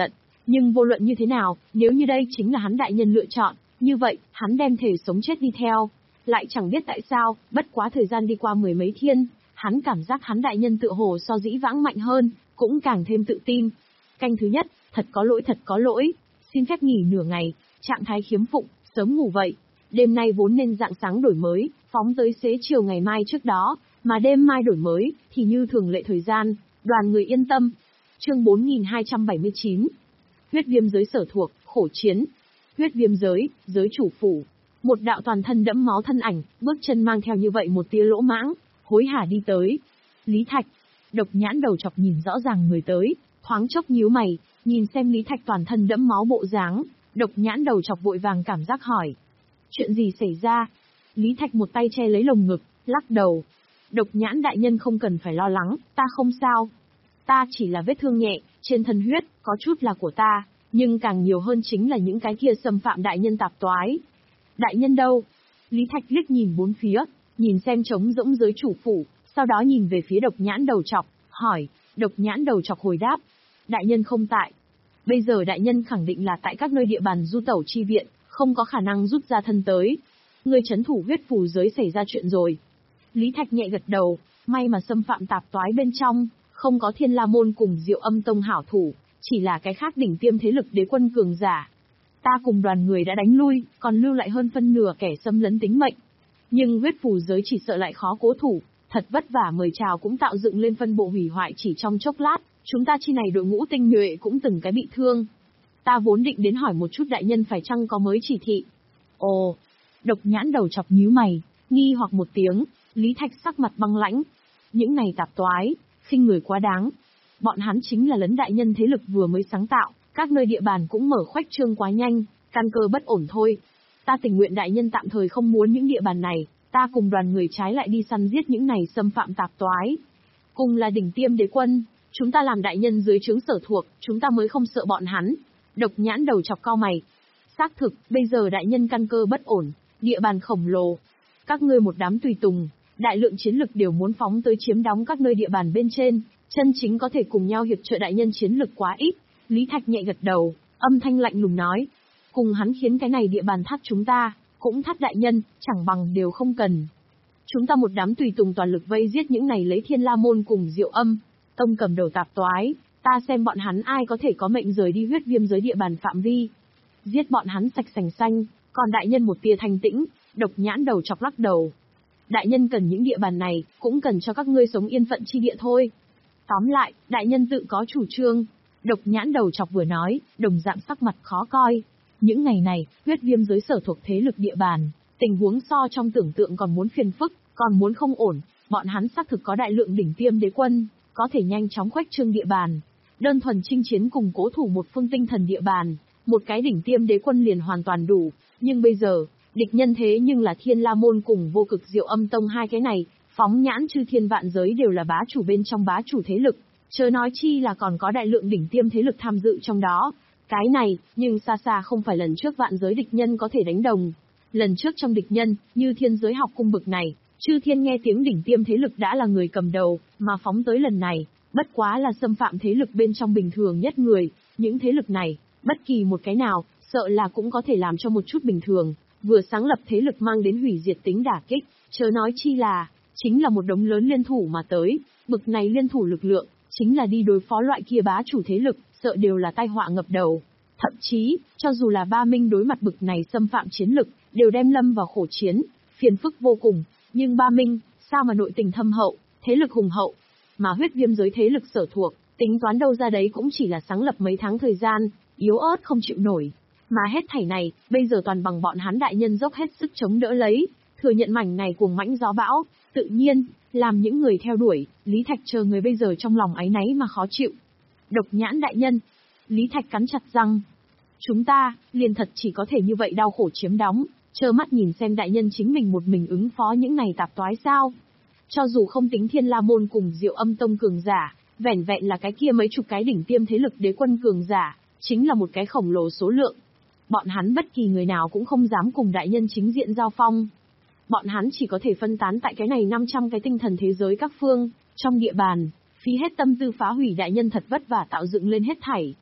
Nhưng vô luận như thế nào, nếu như đây chính là hắn đại nhân lựa chọn, như vậy, hắn đem thể sống chết đi theo. Lại chẳng biết tại sao, bất quá thời gian đi qua mười mấy thiên, hắn cảm giác hắn đại nhân tựa hồ so dĩ vãng mạnh hơn, cũng càng thêm tự tin. Canh thứ nhất, thật có lỗi thật có lỗi, xin phép nghỉ nửa ngày, trạng thái khiếm phụng, sớm ngủ vậy. Đêm nay vốn nên rạng sáng đổi mới, phóng tới xế chiều ngày mai trước đó, mà đêm mai đổi mới, thì như thường lệ thời gian, đoàn người yên tâm. Chương bốn nghìn hai trăm bảy mươi chín. Huyết viêm giới sở thuộc, khổ chiến. Huyết viêm giới, giới chủ phủ. Một đạo toàn thân đẫm máu thân ảnh, bước chân mang theo như vậy một tia lỗ mãng, hối hả đi tới. Lý Thạch. Độc Nhãn đầu chọc nhìn rõ ràng người tới, thoáng chốc nhíu mày, nhìn xem Lý Thạch toàn thân đẫm máu bộ dáng, Độc Nhãn đầu chọc vội vàng cảm giác hỏi. Chuyện gì xảy ra? Lý Thạch một tay che lấy lồng ngực, lắc đầu. Độc Nhãn đại nhân không cần phải lo lắng, ta không sao. Ta chỉ là vết thương nhẹ, trên thân huyết, có chút là của ta, nhưng càng nhiều hơn chính là những cái kia xâm phạm đại nhân tạp toái. Đại nhân đâu? Lý Thạch liếc nhìn bốn phía, nhìn xem trống rỗng giới chủ phủ, sau đó nhìn về phía Độc Nhãn đầu chọc, hỏi. Độc Nhãn đầu chọc hồi đáp. Đại nhân không tại. Bây giờ đại nhân khẳng định là tại các nơi địa bàn du tẩu chi viện, không có khả năng rút ra thân tới. Người trấn thủ huyết phù giới xảy ra chuyện rồi. Lý Thạch nhẹ gật đầu, may mà xâm phạm tạp toái bên trong, không có Thiên La Môn cùng Diệu Âm Tông hảo thủ, chỉ là cái khác đỉnh tiêm thế lực đế quân cường giả. Ta cùng đoàn người đã đánh lui, còn lưu lại hơn phân nửa kẻ xâm lấn tính mệnh. Nhưng huyết phù giới chỉ sợ lại khó cố thủ, thật vất vả mời chào cũng tạo dựng lên phân bộ hủy hoại chỉ trong chốc lát, chúng ta chi này đội ngũ tinh nhuệ cũng từng cái bị thương. Ta vốn định đến hỏi một chút đại nhân phải chăng có mới chỉ thị. Ồ, Độc Nhãn đầu chọc nhíu mày, nghi hoặc một tiếng, Lý Thạch sắc mặt băng lãnh. Những này tạp toái, khinh người quá đáng. Bọn hắn chính là lấn đại nhân thế lực vừa mới sáng tạo, các nơi địa bàn cũng mở khoách trương quá nhanh, căn cơ bất ổn thôi. Ta tình nguyện đại nhân tạm thời không muốn những địa bàn này, ta cùng đoàn người trái lại đi săn giết những này xâm phạm tạp toái. Cùng là đỉnh tiêm đế quân, chúng ta làm đại nhân dưới trướng sở thuộc, chúng ta mới không sợ bọn hắn. Độc Nhãn đầu chọc cau mày. Xác thực, bây giờ đại nhân căn cơ bất ổn, địa bàn khổng lồ. Các ngươi một đám tùy tùng, đại lượng chiến lực đều muốn phóng tới chiếm đóng các nơi địa bàn bên trên, chân chính có thể cùng nhau hiệp trợ đại nhân chiến lực quá ít. Lý Thạch nhẹ gật đầu, âm thanh lạnh lùng nói. Cùng hắn khiến cái này địa bàn thắt chúng ta, cũng thắt đại nhân, chẳng bằng đều không cần. Chúng ta một đám tùy tùng toàn lực vây giết những này lấy Thiên La Môn cùng Diệu Âm Tông cầm đầu tạp toái, ta xem bọn hắn ai có thể có mệnh rời đi huyết viêm giới địa bàn phạm vi. Giết bọn hắn sạch sành xanh, còn đại nhân một tia thanh tĩnh. Độc Nhãn đầu chọc lắc đầu. Đại nhân cần những địa bàn này, cũng cần cho các ngươi sống yên phận chi địa thôi. Tóm lại, đại nhân tự có chủ trương. Độc Nhãn đầu chọc vừa nói, đồng dạng sắc mặt khó coi. Những ngày này, huyết viêm giới sở thuộc thế lực địa bàn, tình huống so trong tưởng tượng còn muốn phiền phức, còn muốn không ổn. Bọn hắn xác thực có đại lượng đỉnh tiêm đế quân, có thể nhanh chóng khuếch trương địa bàn. Đơn thuần chinh chiến cùng cố thủ một phương tinh thần địa bàn, một cái đỉnh tiêm đế quân liền hoàn toàn đủ. Nhưng bây giờ, địch nhân thế nhưng là Thiên La Môn cùng Vô Cực Diệu Âm Tông, hai cái này, phóng nhãn chư thiên vạn giới đều là bá chủ bên trong bá chủ thế lực, chớ nói chi là còn có đại lượng đỉnh tiêm thế lực tham dự trong đó. Cái này, nhưng xa xa không phải lần trước vạn giới địch nhân có thể đánh đồng. Lần trước trong địch nhân, như thiên giới học cung bực này, chư thiên nghe tiếng đỉnh tiêm thế lực đã là người cầm đầu, mà phóng tới lần này, bất quá là xâm phạm thế lực bên trong bình thường nhất người. Những thế lực này, bất kỳ một cái nào, sợ là cũng có thể làm cho một chút bình thường, vừa sáng lập thế lực mang đến hủy diệt tính đả kích, chớ nói chi là, chính là một đống lớn liên thủ mà tới, bực này liên thủ lực lượng, chính là đi đối phó loại kia bá chủ thế lực, sợ đều là tai họa ngập đầu. Thậm chí, cho dù là ba minh đối mặt bực này xâm phạm chiến lực, đều đem lâm vào khổ chiến, phiền phức vô cùng, nhưng ba minh, sao mà nội tình thâm hậu, thế lực hùng hậu, mà huyết viêm giới thế lực sở thuộc, tính toán đâu ra đấy cũng chỉ là sáng lập mấy tháng thời gian, yếu ớt không chịu nổi. Mà hết thảy này, bây giờ toàn bằng bọn hắn đại nhân dốc hết sức chống đỡ lấy, thừa nhận mảnh này cuồng mãnh gió bão, tự nhiên, làm những người theo đuổi, Lý Thạch chờ người bây giờ trong lòng áy náy mà khó chịu. Độc Nhãn đại nhân, Lý Thạch cắn chặt răng. Chúng ta, liền thật chỉ có thể như vậy đau khổ chiếm đóng, trơ mắt nhìn xem đại nhân chính mình một mình ứng phó những này tạp toái sao. Cho dù không tính Thiên La Môn cùng Diệu Âm Tông cường giả, vẻn vẹn là cái kia mấy chục cái đỉnh tiêm thế lực đế quân cường giả, chính là một cái khổng lồ số lượng. Bọn hắn bất kỳ người nào cũng không dám cùng đại nhân chính diện giao phong. Bọn hắn chỉ có thể phân tán tại cái này năm trăm cái tinh thần thế giới các phương, trong địa bàn, phí hết tâm tư phá hủy đại nhân thật vất vả tạo dựng lên hết thảy.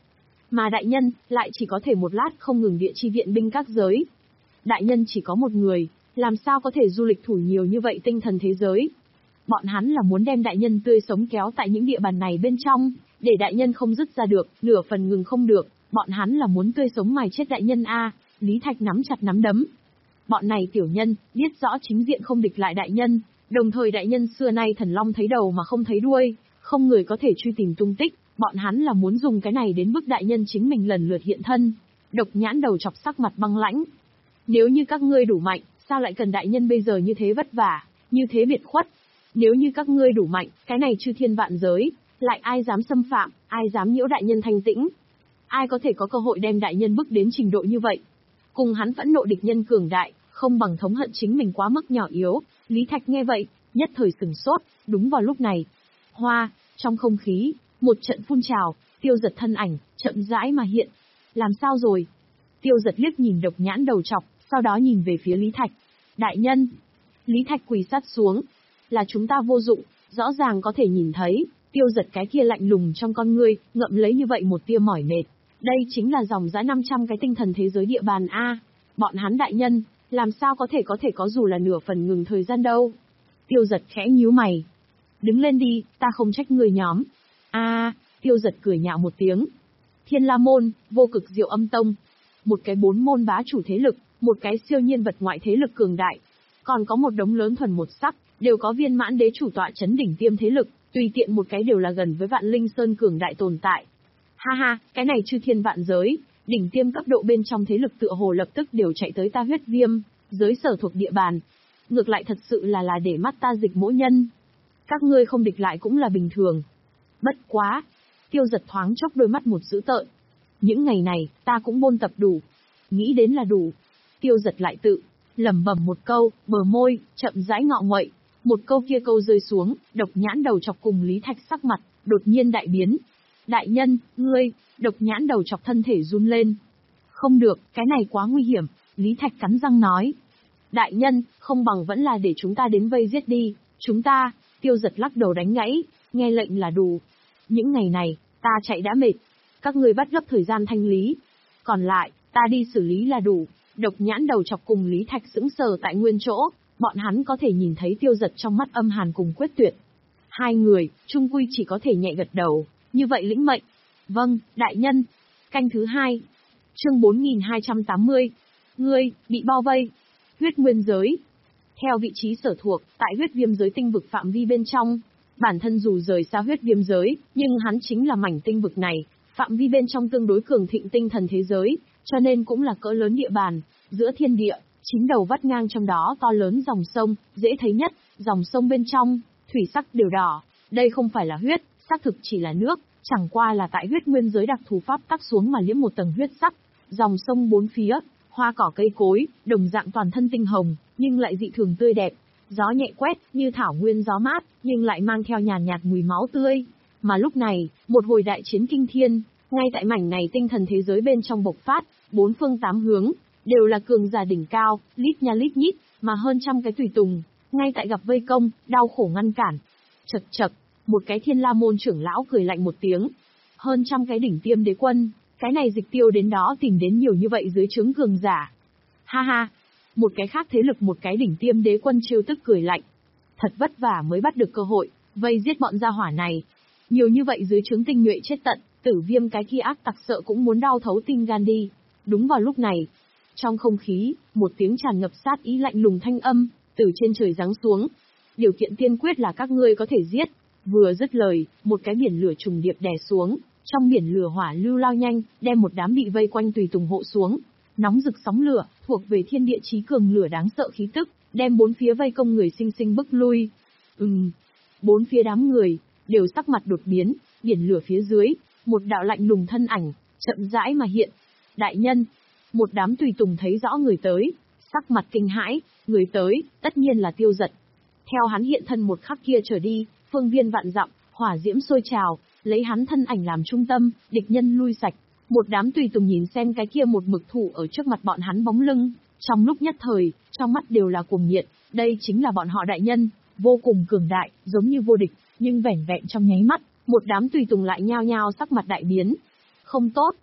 Mà đại nhân, lại chỉ có thể một lát không ngừng địa chi viện binh các giới. Đại nhân chỉ có một người, làm sao có thể du lịch thủ nhiều như vậy tinh thần thế giới. Bọn hắn là muốn đem đại nhân tươi sống kéo tại những địa bàn này bên trong, để đại nhân không dứt ra được, nửa phần ngừng không được, bọn hắn là muốn tươi sống mài chết đại nhân a. Lý Thạch nắm chặt nắm đấm. Bọn này tiểu nhân, biết rõ chính diện không địch lại đại nhân, đồng thời đại nhân xưa nay thần long thấy đầu mà không thấy đuôi, không người có thể truy tìm tung tích, bọn hắn là muốn dùng cái này đến bức đại nhân chính mình lần lượt hiện thân. Độc Nhãn đầu chọc sắc mặt băng lãnh. Nếu như các ngươi đủ mạnh, sao lại cần đại nhân bây giờ như thế vất vả, như thế biệt khuất? Nếu như các ngươi đủ mạnh, cái này chư thiên vạn giới, lại ai dám xâm phạm, ai dám nhiễu đại nhân thanh tĩnh? Ai có thể có cơ hội đem đại nhân bức đến trình độ như vậy? Cùng hắn phẫn nộ địch nhân cường đại, không bằng thống hận chính mình quá mức nhỏ yếu. Lý Thạch nghe vậy, nhất thời sừng sốt. Đúng vào lúc này, hoa, trong không khí, một trận phun trào, Tiêu Giật thân ảnh, chậm rãi mà hiện. Làm sao rồi? Tiêu Giật liếc nhìn Độc Nhãn đầu trọc, sau đó nhìn về phía Lý Thạch. Đại nhân! Lý Thạch quỳ sát xuống. Là chúng ta vô dụng, rõ ràng có thể nhìn thấy, Tiêu Giật cái kia lạnh lùng trong con ngươi, ngậm lấy như vậy một tia mỏi mệt. Đây chính là dòng dã năm trăm cái tinh thần thế giới địa bàn A. Bọn hắn đại nhân, làm sao có thể có thể có dù là nửa phần ngừng thời gian đâu. Tiêu Giật khẽ nhíu mày. Đứng lên đi, ta không trách người nhóm. A, Tiêu Giật cười nhạo một tiếng. Thiên La Môn, Vô Cực Diệu Âm Tông. Một cái bốn môn bá chủ thế lực, một cái siêu nhiên vật ngoại thế lực cường đại. Còn có một đống lớn thuần một sắc, đều có viên mãn đế chủ tọa chấn đỉnh tiêm thế lực, tùy tiện một cái đều là gần với Vạn Linh Sơn cường đại tồn tại. Ha ha, cái này chư thiên vạn giới, đỉnh tiêm cấp độ bên trong thế lực tựa hồ lập tức đều chạy tới ta huyết viêm, giới sở thuộc địa bàn. Ngược lại thật sự là là để mắt ta dịch mỗi nhân. Các ngươi không địch lại cũng là bình thường. Bất quá. Tiêu Giật thoáng chốc đôi mắt một dữ tợn. Những ngày này, ta cũng bôn tập đủ. Nghĩ đến là đủ. Tiêu Giật lại tự, lẩm bẩm một câu, bờ môi, chậm rãi ngọ nguậy. Một câu kia câu rơi xuống, Độc Nhãn đầu chọc cùng Lý Thạch sắc mặt, đột nhiên đại biến. Đại nhân, ngươi, Độc Nhãn đầu chọc thân thể run lên. Không được, cái này quá nguy hiểm, Lý Thạch cắn răng nói. Đại nhân, không bằng vẫn là để chúng ta đến vây giết đi, chúng ta, Tiêu Giật lắc đầu đánh gãy, nghe lệnh là đủ. Những ngày này, ta chạy đã mệt, các ngươi bắt gấp thời gian thanh lý. Còn lại, ta đi xử lý là đủ. Độc Nhãn đầu chọc cùng Lý Thạch sững sờ tại nguyên chỗ, bọn hắn có thể nhìn thấy Tiêu Giật trong mắt âm hàn cùng quyết tuyệt. Hai người, chung quy chỉ có thể nhẹ gật đầu, như vậy lĩnh mệnh. Vâng, đại nhân. Canh thứ hai. Chương bốn nghìn hai trăm tám mươi. Ngươi, bị bao vây. Huyết nguyên giới. Theo vị trí sở thuộc, tại huyết viêm giới tinh vực phạm vi bên trong, bản thân dù rời xa huyết viêm giới, nhưng hắn chính là mảnh tinh vực này, phạm vi bên trong tương đối cường thịnh tinh thần thế giới, cho nên cũng là cỡ lớn địa bàn, giữa thiên địa, chín đầu vắt ngang trong đó to lớn dòng sông, dễ thấy nhất, dòng sông bên trong, thủy sắc đều đỏ, đây không phải là huyết, xác thực chỉ là nước, chẳng qua là tại huyết nguyên giới đặc thù pháp tắc xuống mà liễm một tầng huyết sắc, dòng sông bốn phía, hoa cỏ cây cối, đồng dạng toàn thân tinh hồng, nhưng lại dị thường tươi đẹp, gió nhẹ quét, như thảo nguyên gió mát, nhưng lại mang theo nhàn nhạt, nhạt mùi máu tươi. Mà lúc này, một hồi đại chiến kinh thiên, ngay tại mảnh này tinh thần thế giới bên trong bộc phát, bốn phương tám hướng, đều là cường giả đỉnh cao, lít nha lít nhít, mà hơn trăm cái tùy tùng, ngay tại gặp vây công, đau khổ ngăn cản. Chật chật, một cái Thiên La Môn trưởng lão cười lạnh một tiếng. Hơn trăm cái đỉnh tiêm đế quân, cái này dịch tiêu đến đó tìm đến nhiều như vậy dưới trướng cường giả. Ha ha, một cái khác thế lực một cái đỉnh tiêm đế quân trêu tức cười lạnh. Thật vất vả mới bắt được cơ hội, vây giết bọn gia hỏa này. Nhiều như vậy dưới trướng tinh nhuệ chết tận, Tử Viêm cái kia ác tặc sợ cũng muốn đau thấu tim gan đi. Đúng vào lúc này, trong không khí, một tiếng tràn ngập sát ý lạnh lùng thanh âm, từ trên trời giáng xuống. Điều kiện tiên quyết là các ngươi có thể giết. Vừa dứt lời, một cái biển lửa trùng điệp đè xuống, trong biển lửa hỏa lưu lao nhanh, đem một đám bị vây quanh tùy tùng hộ xuống. Nóng rực sóng lửa, thuộc về thiên địa chí cường lửa đáng sợ khí tức, đem bốn phía vây công người sinh sinh bức lui. Ừm, bốn phía đám người, đều sắc mặt đột biến, biển lửa phía dưới, một đạo lạnh lùng thân ảnh, chậm rãi mà hiện. Đại nhân, một đám tùy tùng thấy rõ người tới, sắc mặt kinh hãi, người tới, tất nhiên là Tiêu Giật. Theo hắn hiện thân một khắc kia trở đi, phương viên vạn dặm, hỏa diễm sôi trào, lấy hắn thân ảnh làm trung tâm, địch nhân lui sạch. Một đám tùy tùng nhìn xem cái kia một mực thủ ở trước mặt bọn hắn bóng lưng, trong lúc nhất thời, trong mắt đều là cuồng nhiệt, đây chính là bọn họ đại nhân, vô cùng cường đại, giống như vô địch, nhưng vẻn vẹn trong nháy mắt, một đám tùy tùng lại nhao nhao sắc mặt đại biến. Không tốt,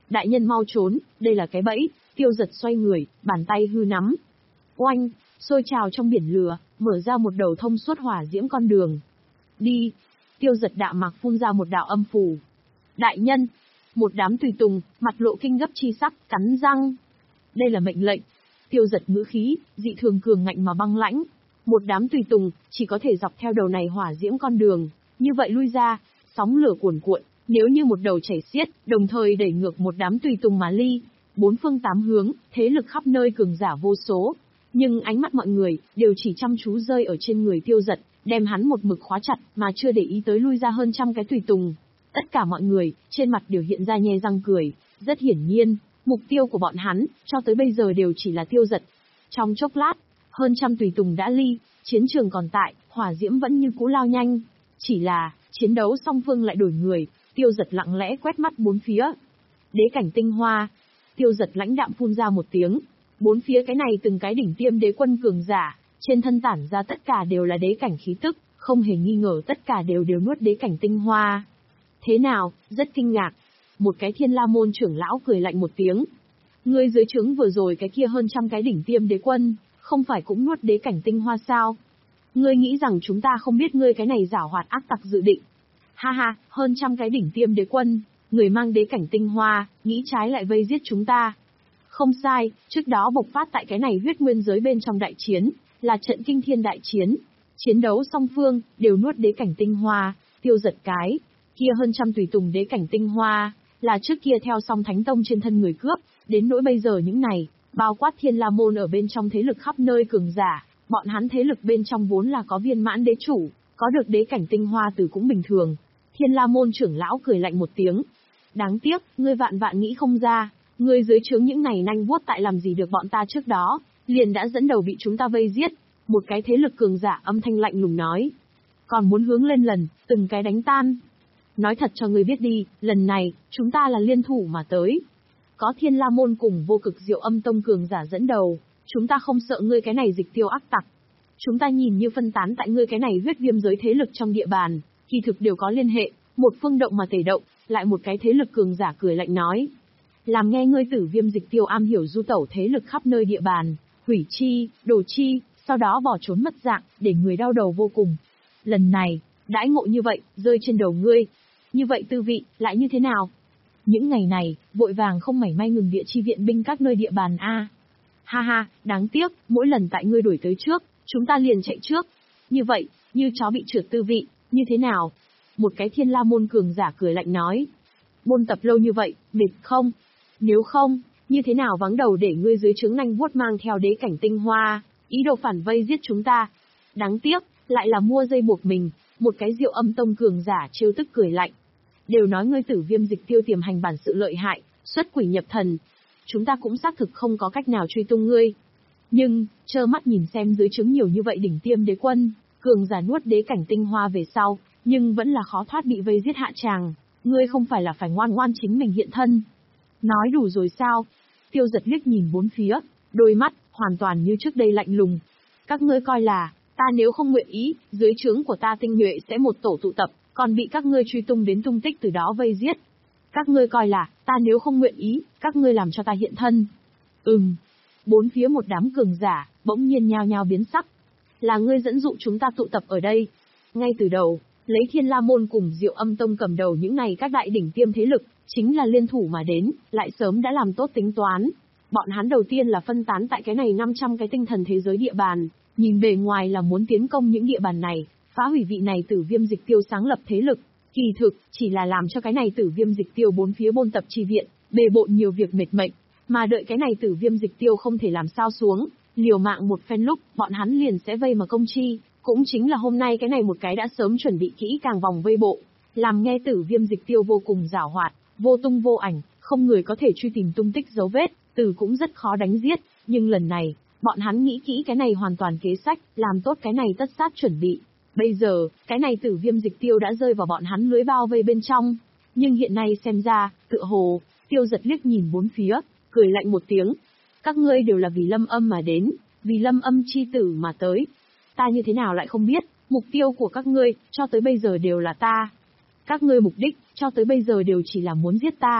Đại nhân mau trốn, đây là cái bẫy. Tiêu Giật xoay người, bàn tay hư nắm. Oanh, sôi trào trong biển lửa, mở ra một đầu thông suốt hỏa diễm con đường. Đi. Tiêu Giật đạm mạc phun ra một đạo âm phù. Đại nhân. Một đám tùy tùng, mặt lộ kinh gấp chi sắc, cắn răng. Đây là mệnh lệnh. Tiêu Giật ngữ khí, dị thường cường ngạnh mà băng lãnh. Một đám tùy tùng, chỉ có thể dọc theo đầu này hỏa diễm con đường, như vậy lui ra, sóng lửa cuồn cuộn, nếu như một đầu chảy xiết, đồng thời đẩy ngược một đám tùy tùng mà ly. Bốn phương tám hướng, thế lực khắp nơi cường giả vô số. Nhưng ánh mắt mọi người, đều chỉ chăm chú rơi ở trên người Tiêu Giật, đem hắn một mực khóa chặt, mà chưa để ý tới lui ra hơn trăm cái tùy tùng. Tất cả mọi người, trên mặt đều hiện ra nhe răng cười, rất hiển nhiên, mục tiêu của bọn hắn, cho tới bây giờ đều chỉ là Tiêu Giật. Trong chốc lát, hơn trăm tùy tùng đã ly, chiến trường còn tại, hỏa diễm vẫn như cũ lao nhanh. Chỉ là, chiến đấu song phương lại đổi người, Tiêu Giật lặng lẽ quét mắt bốn phía. Đế cảnh tinh hoa. Tiêu Giật lãnh đạm phun ra một tiếng. Bốn phía cái này từng cái đỉnh tiêm đế quân cường giả, trên thân tản ra tất cả đều là đế cảnh khí tức, không hề nghi ngờ tất cả đều đều nuốt đế cảnh tinh hoa. Thế nào, rất kinh ngạc. Một cái Thiên La môn trưởng lão cười lạnh một tiếng. Ngươi dưới trướng vừa rồi cái kia hơn trăm cái đỉnh tiêm đế quân, không phải cũng nuốt đế cảnh tinh hoa sao? Ngươi nghĩ rằng chúng ta không biết ngươi cái này giảo hoạt ác tặc dự định. Ha ha, hơn trăm cái đỉnh tiêm đế quân, người mang đế cảnh tinh hoa, nghĩ trái lại vây giết chúng ta. Không sai, trước đó bộc phát tại cái này huyết nguyên giới bên trong đại chiến, là trận kinh thiên đại chiến. Chiến đấu song phương, đều nuốt đế cảnh tinh hoa, Tiêu Giật cái. Kia hơn trăm tùy tùng đế cảnh tinh hoa, là trước kia theo song thánh tông trên thân người cướp, đến nỗi bây giờ những này, bao quát Thiên La môn ở bên trong thế lực khắp nơi cường giả, bọn hắn thế lực bên trong vốn là có viên mãn đế chủ, có được đế cảnh tinh hoa từ cũng bình thường. Thiên La môn trưởng lão cười lạnh một tiếng. Đáng tiếc, ngươi vạn vạn nghĩ không ra, ngươi dưới trướng những này nanh vuốt tại làm gì được bọn ta trước đó, liền đã dẫn đầu bị chúng ta vây giết. Một cái thế lực cường giả âm thanh lạnh lùng nói. Còn muốn hướng lên lần, từng cái đánh tan. Nói thật cho ngươi biết đi, lần này, chúng ta là liên thủ mà tới. Có Thiên La môn cùng vô cực diệu âm tông cường giả dẫn đầu, chúng ta không sợ ngươi cái này dịch tiêu ác tặc. Chúng ta nhìn như phân tán tại ngươi cái này huyết viêm giới thế lực trong địa bàn, kỳ thực đều có liên hệ, một phương động mà tề động, lại một cái thế lực cường giả cười lạnh nói. Làm nghe ngươi tử viêm dịch tiêu am hiểu du tẩu thế lực khắp nơi địa bàn, hủy chi, đồ chi, sau đó bỏ trốn mất dạng, để người đau đầu vô cùng. Lần này, đãi ngộ như vậy, rơi trên đầu ngươi. Như vậy tư vị, lại như thế nào? Những ngày này, vội vàng không mảy may ngừng địa chi viện binh các nơi địa bàn a. Ha ha, đáng tiếc, mỗi lần tại ngươi đuổi tới trước, chúng ta liền chạy trước. Như vậy, như chó bị trượt tư vị, như thế nào? Một cái Thiên La môn cường giả cười lạnh nói. Môn tập lâu như vậy, mệt không? Nếu không, như thế nào vắng đầu để ngươi dưới trướng nanh vuốt mang theo đế cảnh tinh hoa, ý đồ phản vây giết chúng ta? Đáng tiếc, lại là mua dây buộc mình, một cái Diệu Âm tông cường giả trêu tức cười lạnh. Đều nói ngươi tử viêm dịch tiêu tiềm hành bản sự lợi hại, xuất quỷ nhập thần. Chúng ta cũng xác thực không có cách nào truy tung ngươi. Nhưng, trơ mắt nhìn xem dưới trướng nhiều như vậy đỉnh tiêm đế quân, cường giả nuốt đế cảnh tinh hoa về sau, nhưng vẫn là khó thoát bị vây giết hạ tràng. Ngươi không phải là phải ngoan ngoan chính mình hiện thân. Nói đủ rồi sao? Tiêu Giật liếc nhìn bốn phía, đôi mắt, hoàn toàn như trước đây lạnh lùng. Các ngươi coi là, ta nếu không nguyện ý, dưới trướng của ta tinh nhuệ sẽ một tổ tụ tập, còn bị các ngươi truy tung đến tung tích từ đó vây giết. Các ngươi coi là, ta nếu không nguyện ý, các ngươi làm cho ta hiện thân. Ừm. Bốn phía một đám cường giả, bỗng nhiên nhao nhao biến sắc. Là ngươi dẫn dụ chúng ta tụ tập ở đây. Ngay từ đầu, lấy Thiên La môn cùng Diệu Âm tông cầm đầu những này các đại đỉnh tiêm thế lực, chính là liên thủ mà đến, lại sớm đã làm tốt tính toán. Bọn hắn đầu tiên là phân tán tại cái này năm trăm cái tinh thần thế giới địa bàn, nhìn bề ngoài là muốn tiến công những địa bàn này, phá hủy vị này tử viêm dịch tiêu sáng lập thế lực. Kỳ thực, chỉ là làm cho cái này tử viêm dịch tiêu bốn phía bôn tập chi viện, bề bộn nhiều việc mệt mệnh, mà đợi cái này tử viêm dịch tiêu không thể làm sao xuống, liều mạng một phen lúc, bọn hắn liền sẽ vây mà công chi, cũng chính là hôm nay cái này một cái đã sớm chuẩn bị kỹ càng vòng vây bộ, làm nghe tử viêm dịch tiêu vô cùng giảo hoạt, vô tung vô ảnh, không người có thể truy tìm tung tích dấu vết, từ cũng rất khó đánh giết, nhưng lần này, bọn hắn nghĩ kỹ cái này hoàn toàn kế sách, làm tốt cái này tất sát chuẩn bị. Bây giờ, cái này tử viêm dịch tiêu đã rơi vào bọn hắn lưới bao vây bên trong. Nhưng hiện nay xem ra, tựa hồ, Tiêu Giật liếc nhìn bốn phía, cười lạnh một tiếng. Các ngươi đều là vì Lâm Âm mà đến, vì Lâm Âm chi tử mà tới. Ta như thế nào lại không biết, mục tiêu của các ngươi, cho tới bây giờ đều là ta. Các ngươi mục đích, cho tới bây giờ đều chỉ là muốn giết ta.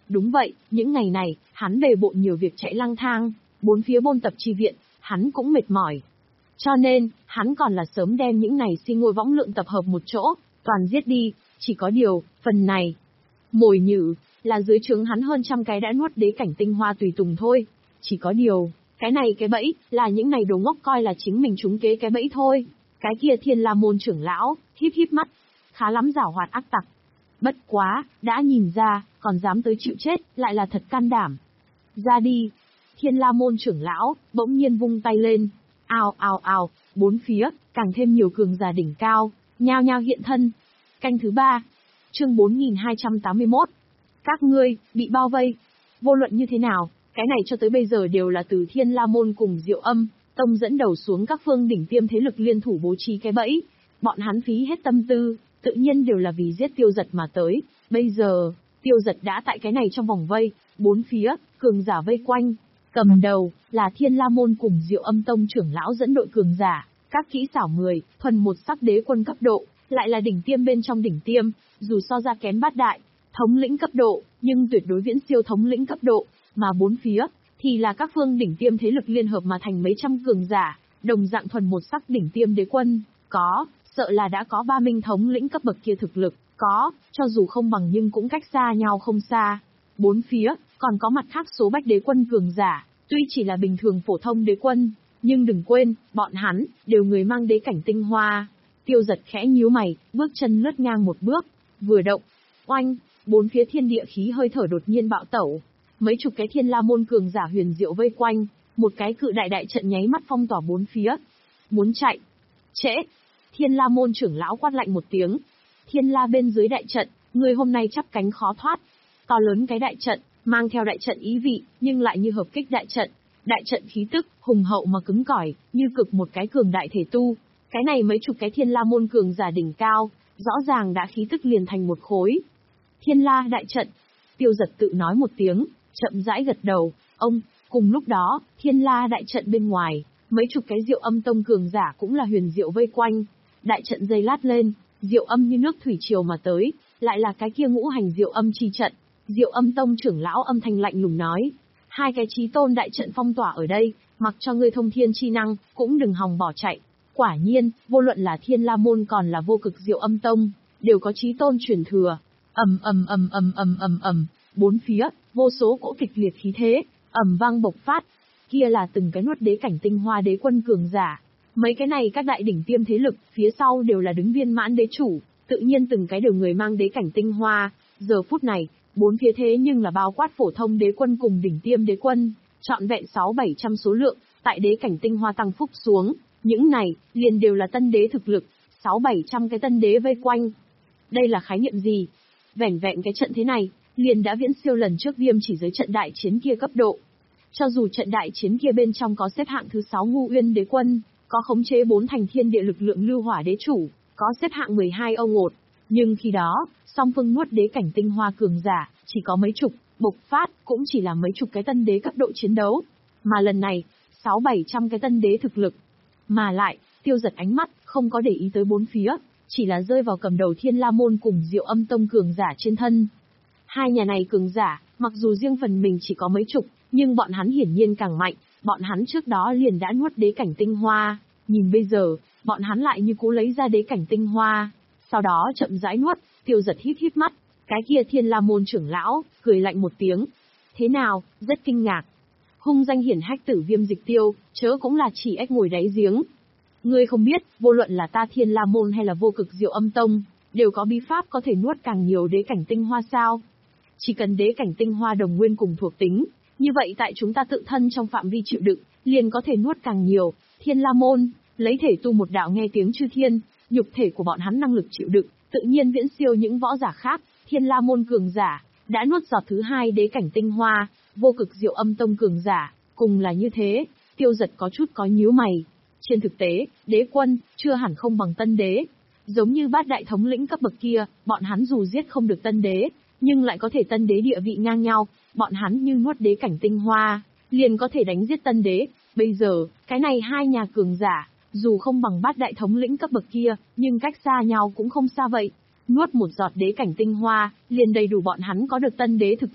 Đúng vậy, những ngày này, hắn bề bộn nhiều việc chạy lang thang, bốn phía bôn tập chi viện, hắn cũng mệt mỏi. Cho nên, hắn còn là sớm đem những này si ngôi võng lượng tập hợp một chỗ, toàn giết đi, chỉ có điều, phần này, mồi nhử, là dưới trướng hắn hơn trăm cái đã nuốt đế cảnh tinh hoa tùy tùng thôi. Chỉ có điều, cái này cái bẫy, là những này đồ ngốc coi là chính mình trúng kế cái bẫy thôi. Cái kia Thiên La môn trưởng lão, híp híp mắt, khá lắm giảo hoạt ác tặc. Bất quá, đã nhìn ra, còn dám tới chịu chết, lại là thật can đảm. Ra đi. Thiên La môn trưởng lão, bỗng nhiên vung tay lên. Ào ào ào, bốn phía, càng thêm nhiều cường giả đỉnh cao, nhao nhao hiện thân. Canh thứ ba. Chương bốn nghìn hai trăm tám mươi mốt. Các ngươi, bị bao vây. Vô luận như thế nào, cái này cho tới bây giờ đều là từ Thiên La môn cùng Diệu Âm tông dẫn đầu xuống các phương đỉnh tiêm thế lực liên thủ bố trí cái bẫy. Bọn hắn phí hết tâm tư, tự nhiên đều là vì giết Tiêu Dật mà tới. Bây giờ, Tiêu Dật đã tại cái này trong vòng vây, bốn phía, cường giả vây quanh. Cầm đầu, là Thiên La môn cùng Diệu Âm tông trưởng lão dẫn đội cường giả, các kỹ xảo mười, thuần một sắc đế quân cấp độ, lại là đỉnh tiêm bên trong đỉnh tiêm, dù so ra kém bát đại, thống lĩnh cấp độ, nhưng tuyệt đối viễn siêu thống lĩnh cấp độ, mà bốn phía, thì là các phương đỉnh tiêm thế lực liên hợp mà thành mấy trăm cường giả, đồng dạng thuần một sắc đỉnh tiêm đế quân, có, sợ là đã có ba minh thống lĩnh cấp bậc kia thực lực, có, cho dù không bằng nhưng cũng cách xa nhau không xa. Bốn phía, còn có mặt khác số bách đế quân cường giả, tuy chỉ là bình thường phổ thông đế quân, nhưng đừng quên, bọn hắn, đều người mang đế cảnh tinh hoa. Tiêu Dật khẽ nhíu mày, bước chân lướt ngang một bước, vừa động, oanh, bốn phía thiên địa khí hơi thở đột nhiên bạo tẩu. Mấy chục cái Thiên La môn cường giả huyền diệu vây quanh, một cái cự đại đại trận nháy mắt phong tỏa bốn phía. Muốn chạy? Trễ! Thiên La môn trưởng lão quát lạnh một tiếng. Thiên La bên dưới đại trận, người hôm nay chắp cánh khó thoát. To lớn cái đại trận, mang theo đại trận ý vị, nhưng lại như hợp kích đại trận. Đại trận khí tức, hùng hậu mà cứng cỏi, như cực một cái cường đại thể tu. Cái này mấy chục cái Thiên La môn cường giả đỉnh cao, rõ ràng đã khí tức liền thành một khối. Thiên La đại trận. Tiêu Dật tự nói một tiếng, chậm rãi gật đầu. Ông, cùng lúc đó, Thiên La đại trận bên ngoài, mấy chục cái Diệu Âm tông cường giả cũng là huyền diệu vây quanh. Đại trận dây lát lên, Diệu Âm như nước thủy triều mà tới, lại là cái kia ngũ hành Diệu Âm chi trận. Diệu Âm tông trưởng lão âm thanh lạnh lùng nói, hai cái chí tôn đại trận phong tỏa ở đây, mặc cho ngươi thông thiên chi năng, cũng đừng hòng bỏ chạy. Quả nhiên, vô luận là Thiên La môn còn là vô cực Diệu Âm tông, đều có chí tôn truyền thừa. Ầm ầm ầm ầm ầm ầm ầm, bốn phía, vô số cỗ kịch liệt khí thế, ầm vang bộc phát. Kia là từng cái nuốt đế cảnh tinh hoa đế quân cường giả. Mấy cái này các đại đỉnh tiêm thế lực, phía sau đều là đứng viên mãn đế chủ, tự nhiên từng cái đều người mang đế cảnh tinh hoa. Giờ phút này, bốn phía thế nhưng là bao quát phổ thông đế quân cùng đỉnh tiêm đế quân, trọn vẹn sáu bảy trăm số lượng, tại đế cảnh tinh hoa tăng phúc xuống, những này, liền đều là tân đế thực lực, sáu bảy trăm cái tân đế vây quanh. Đây là khái niệm gì? Vẻn vẹn cái trận thế này, liền đã viễn siêu lần trước viêm chỉ giới trận đại chiến kia cấp độ. Cho dù trận đại chiến kia bên trong có xếp hạng thứ sáu Ngu Uyên đế quân, có khống chế bốn thành thiên địa lực lượng lưu hỏa đế chủ, có xếp hạng mười hai Âu Ngột, nhưng khi đó, song phương nuốt đế cảnh tinh hoa cường giả, chỉ có mấy chục, bộc phát, cũng chỉ là mấy chục cái tân đế cấp độ chiến đấu. Mà lần này, sáu bảy trăm cái tân đế thực lực. Mà lại, Tiêu Dật ánh mắt, không có để ý tới bốn phía, chỉ là rơi vào cầm đầu Thiên La môn cùng Diệu Âm tông cường giả trên thân. Hai nhà này cường giả, mặc dù riêng phần mình chỉ có mấy chục, nhưng bọn hắn hiển nhiên càng mạnh, bọn hắn trước đó liền đã nuốt đế cảnh tinh hoa, nhìn bây giờ, bọn hắn lại như cố lấy ra đế cảnh tinh hoa, sau đó chậm rãi nuốt. Tiêu Dật híp híp mắt, cái kia Thiên La môn trưởng lão, cười lạnh một tiếng. Thế nào, rất kinh ngạc. Hung danh hiển hách Tử Viêm Dịch Tiêu, chớ cũng là chỉ ếch ngồi đáy giếng. Ngươi không biết, vô luận là ta Thiên La môn hay là vô cực Diệu Âm tông, đều có bí pháp có thể nuốt càng nhiều đế cảnh tinh hoa sao? Chỉ cần đế cảnh tinh hoa đồng nguyên cùng thuộc tính, như vậy tại chúng ta tự thân trong phạm vi chịu đựng, liền có thể nuốt càng nhiều. Thiên La môn, lấy thể tu một đạo nghe tiếng chư thiên, nhục thể của bọn hắn năng lực chịu đựng, tự nhiên viễn siêu những võ giả khác. Thiên La môn cường giả, đã nuốt giọt thứ hai đế cảnh tinh hoa, vô cực Diệu Âm tông cường giả, cùng là như thế. Tiêu Dật có chút có nhíu mày. Trên thực tế, đế quân, chưa hẳn không bằng tân đế. Giống như bát đại thống lĩnh cấp bậc kia, bọn hắn dù giết không được tân đế, nhưng lại có thể tân đế địa vị ngang nhau, bọn hắn như nuốt đế cảnh tinh hoa, liền có thể đánh giết tân đế. Bây giờ, cái này hai nhà cường giả, dù không bằng bát đại thống lĩnh cấp bậc kia, nhưng cách xa nhau cũng không xa vậy. Nuốt một giọt đế cảnh tinh hoa, liền đầy đủ bọn hắn có được tân đế thực lực.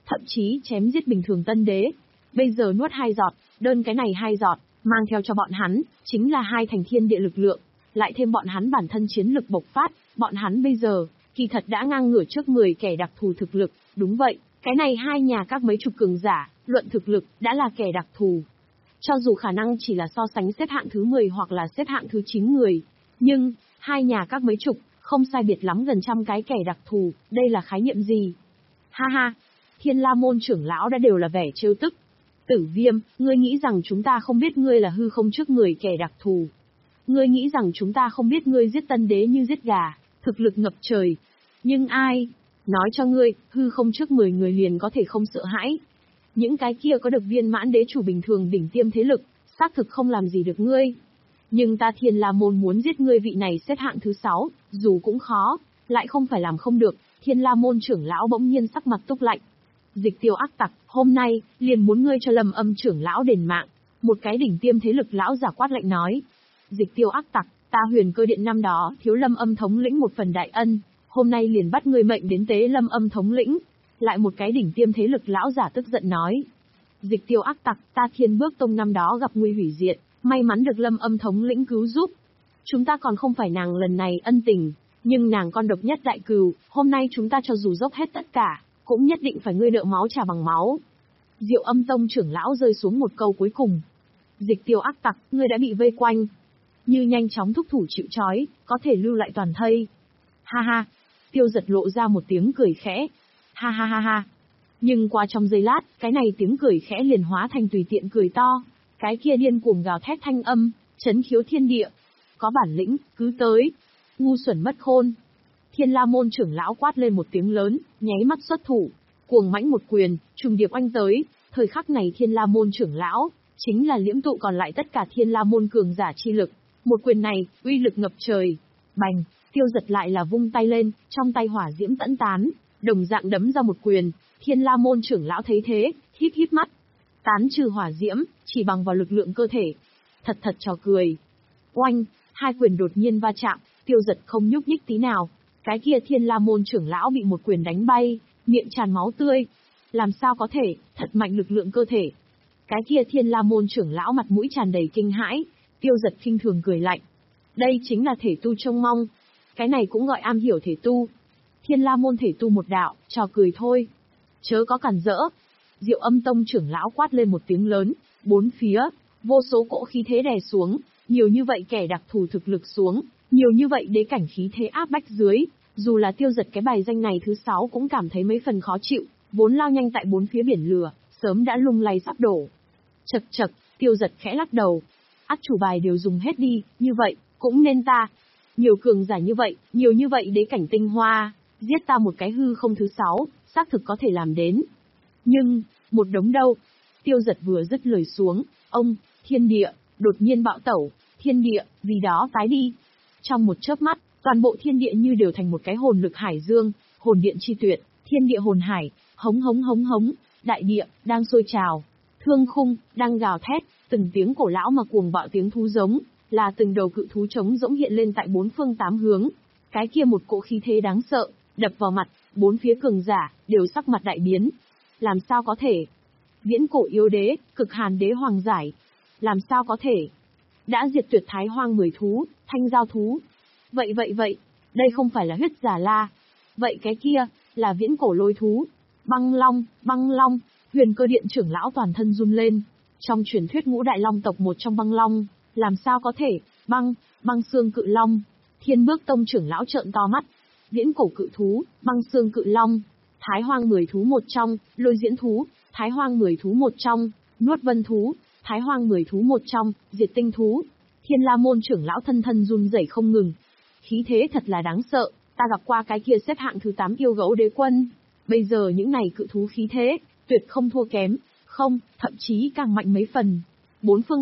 thậm chí chém giết bình thường tân đế. Bây giờ nuốt hai giọt, đơn cái này hai giọt, mang theo cho bọn hắn, chính là hai thành thiên địa lực lượng, lại thêm bọn hắn bản thân chiến lực bộc phát, bọn hắn bây giờ, kỳ thật đã ngang ngửa trước mười kẻ đặc thù thực lực, đúng vậy, cái này hai nhà các mấy chục cường giả, luận thực lực, đã là kẻ đặc thù. Cho dù khả năng chỉ là so sánh xếp hạng thứ mười hoặc là xếp hạng thứ chín người, nhưng, hai nhà các mấy chục, không sai biệt lắm gần trăm cái kẻ đặc thù, đây là khái niệm gì? Ha ha, Thiên La môn trưởng lão đã đều là vẻ trêu tức. Tử Viêm, ngươi nghĩ rằng chúng ta không biết ngươi là hư không trước người kẻ đặc thù. Ngươi nghĩ rằng chúng ta không biết ngươi giết tân đế như giết gà, thực lực ngập trời. Nhưng ai nói cho ngươi, hư không trước mười người liền có thể không sợ hãi. Những cái kia có được viên mãn đế chủ bình thường đỉnh tiêm thế lực, xác thực không làm gì được ngươi. Nhưng ta Thiên La môn muốn giết ngươi vị này xếp hạng thứ sáu, dù cũng khó, lại không phải làm không được. Thiên La môn trưởng lão bỗng nhiên sắc mặt túc lạnh. Dịch Tiêu ác tặc, hôm nay, liền muốn ngươi cho Lâm Âm trưởng lão đền mạng. Một cái đỉnh tiêm thế lực lão giả quát lạnh nói. Dịch Tiêu ác tặc, ta Huyền Cơ Điện năm đó thiếu Lâm Âm thống lĩnh một phần đại ân, hôm nay liền bắt ngươi mệnh đến tế Lâm Âm thống lĩnh. Lại một cái đỉnh tiêm thế lực lão giả tức giận nói. Dịch Tiêu ác tặc, ta Thiên Bước Tông năm đó gặp nguy hủy diệt, may mắn được Lâm Âm thống lĩnh cứu giúp. Chúng ta còn không phải nàng lần này ân tình, nhưng nàng con độc nhất đại cừu, hôm nay chúng ta cho dù dốc hết tất cả, cũng nhất định phải ngươi nợ máu trả bằng máu. Diệu Âm Tông trưởng lão rơi xuống một câu cuối cùng. Dịch Tiêu ác tặc, ngươi đã bị vây quanh. Như nhanh chóng thúc thủ chịu trói, có thể lưu lại toàn thây. Ha ha, Tiêu Giật lộ ra một tiếng cười khẽ. Ha ha ha ha. Nhưng qua trong giây lát, cái này tiếng cười khẽ liền hóa thành tùy tiện cười to. Cái kia điên cuồng gào thét thanh âm, chấn khiếu thiên địa. Có bản lĩnh, cứ tới. Ngu xuẩn mất khôn. Thiên La môn trưởng lão quát lên một tiếng lớn, nháy mắt xuất thủ, cuồng mãnh một quyền, trùng điệp oanh tới. Thời khắc này Thiên La môn trưởng lão chính là liễm tụ còn lại tất cả Thiên La môn cường giả chi lực. Một quyền này, uy lực ngập trời. Bành, Tiêu Giật lại là vung tay lên, trong tay hỏa diễm tẫn tán, đồng dạng đấm ra một quyền. Thiên La môn trưởng lão thấy thế, híp híp mắt. Tán trừ hỏa diễm, chỉ bằng vào lực lượng cơ thể. Thật thật trò cười. Oanh, hai quyền đột nhiên va chạm, Tiêu Giật không nhúc nhích tí nào. Cái kia Thiên La môn trưởng lão bị một quyền đánh bay, miệng tràn máu tươi. Làm sao có thể, thật mạnh lực lượng cơ thể. Cái kia Thiên La môn trưởng lão mặt mũi tràn đầy kinh hãi, Tiêu Giật khinh thường cười lạnh. Đây chính là thể tu trông mong. Cái này cũng gọi am hiểu thể tu. Thiên La môn thể tu một đạo, trò cười thôi. Chớ có cản rỡ. Diệu Âm Tông trưởng lão quát lên một tiếng lớn, bốn phía, vô số cỗ khí thế đè xuống, nhiều như vậy kẻ đặc thù thực lực xuống, nhiều như vậy đế cảnh khí thế áp bách dưới. Dù là Tiêu Giật cái bài danh này thứ sáu cũng cảm thấy mấy phần khó chịu, vốn lao nhanh tại bốn phía biển lửa, sớm đã lung lay sắp đổ. Chậc chậc, Tiêu Giật khẽ lắc đầu. Ắt chủ bài đều dùng hết đi, như vậy, cũng nên ta. Nhiều cường giả như vậy, nhiều như vậy đế cảnh tinh hoa, giết ta một cái hư không thứ sáu, xác thực có thể làm đến. Nhưng, một đống đâu. Tiêu Giật vừa dứt lời xuống, ông, thiên địa, đột nhiên bạo tẩu, thiên địa, vì đó tái đi. Trong một chớp mắt, toàn bộ thiên địa như đều thành một cái hồn lực hải dương, hồn điện chi tuyệt, thiên địa hồn hải, hống hống hống hống, đại địa, đang sôi trào, thương khung, đang gào thét, từng tiếng cổ lão mà cuồng bạo tiếng thú giống, là từng đầu cự thú trống rỗng hiện lên tại bốn phương tám hướng. Cái kia một cỗ khí thế đáng sợ, đập vào mặt, bốn phía cường giả, đều sắc mặt đại biến. Làm sao có thể? Viễn cổ yêu đế, cực hàn đế hoàng giải. Làm sao có thể? Đã diệt tuyệt thái hoang mười thú, thanh giao thú. Vậy vậy vậy, đây không phải là huyết giả la. Vậy cái kia, là viễn cổ lôi thú. Băng long, băng long, Huyền Cơ Điện trưởng lão toàn thân run lên. Trong truyền thuyết ngũ đại long tộc một trong băng long, làm sao có thể, băng, băng xương cự long. Thiên Bước Tông trưởng lão trợn to mắt. Viễn cổ cự thú, băng xương cự long. Thái hoang mười thú một trong, lôi diễn thú, thái hoang mười thú một trong, nuốt vân thú, thái hoang mười thú một trong, diệt tinh thú. Thiên La môn trưởng lão thân thân run rẩy không ngừng. Khí thế thật là đáng sợ, ta gặp qua cái kia xếp hạng thứ tám yêu gấu đế quân. Bây giờ những này cự thú khí thế, tuyệt không thua kém, không, thậm chí càng mạnh mấy phần. Bốn phương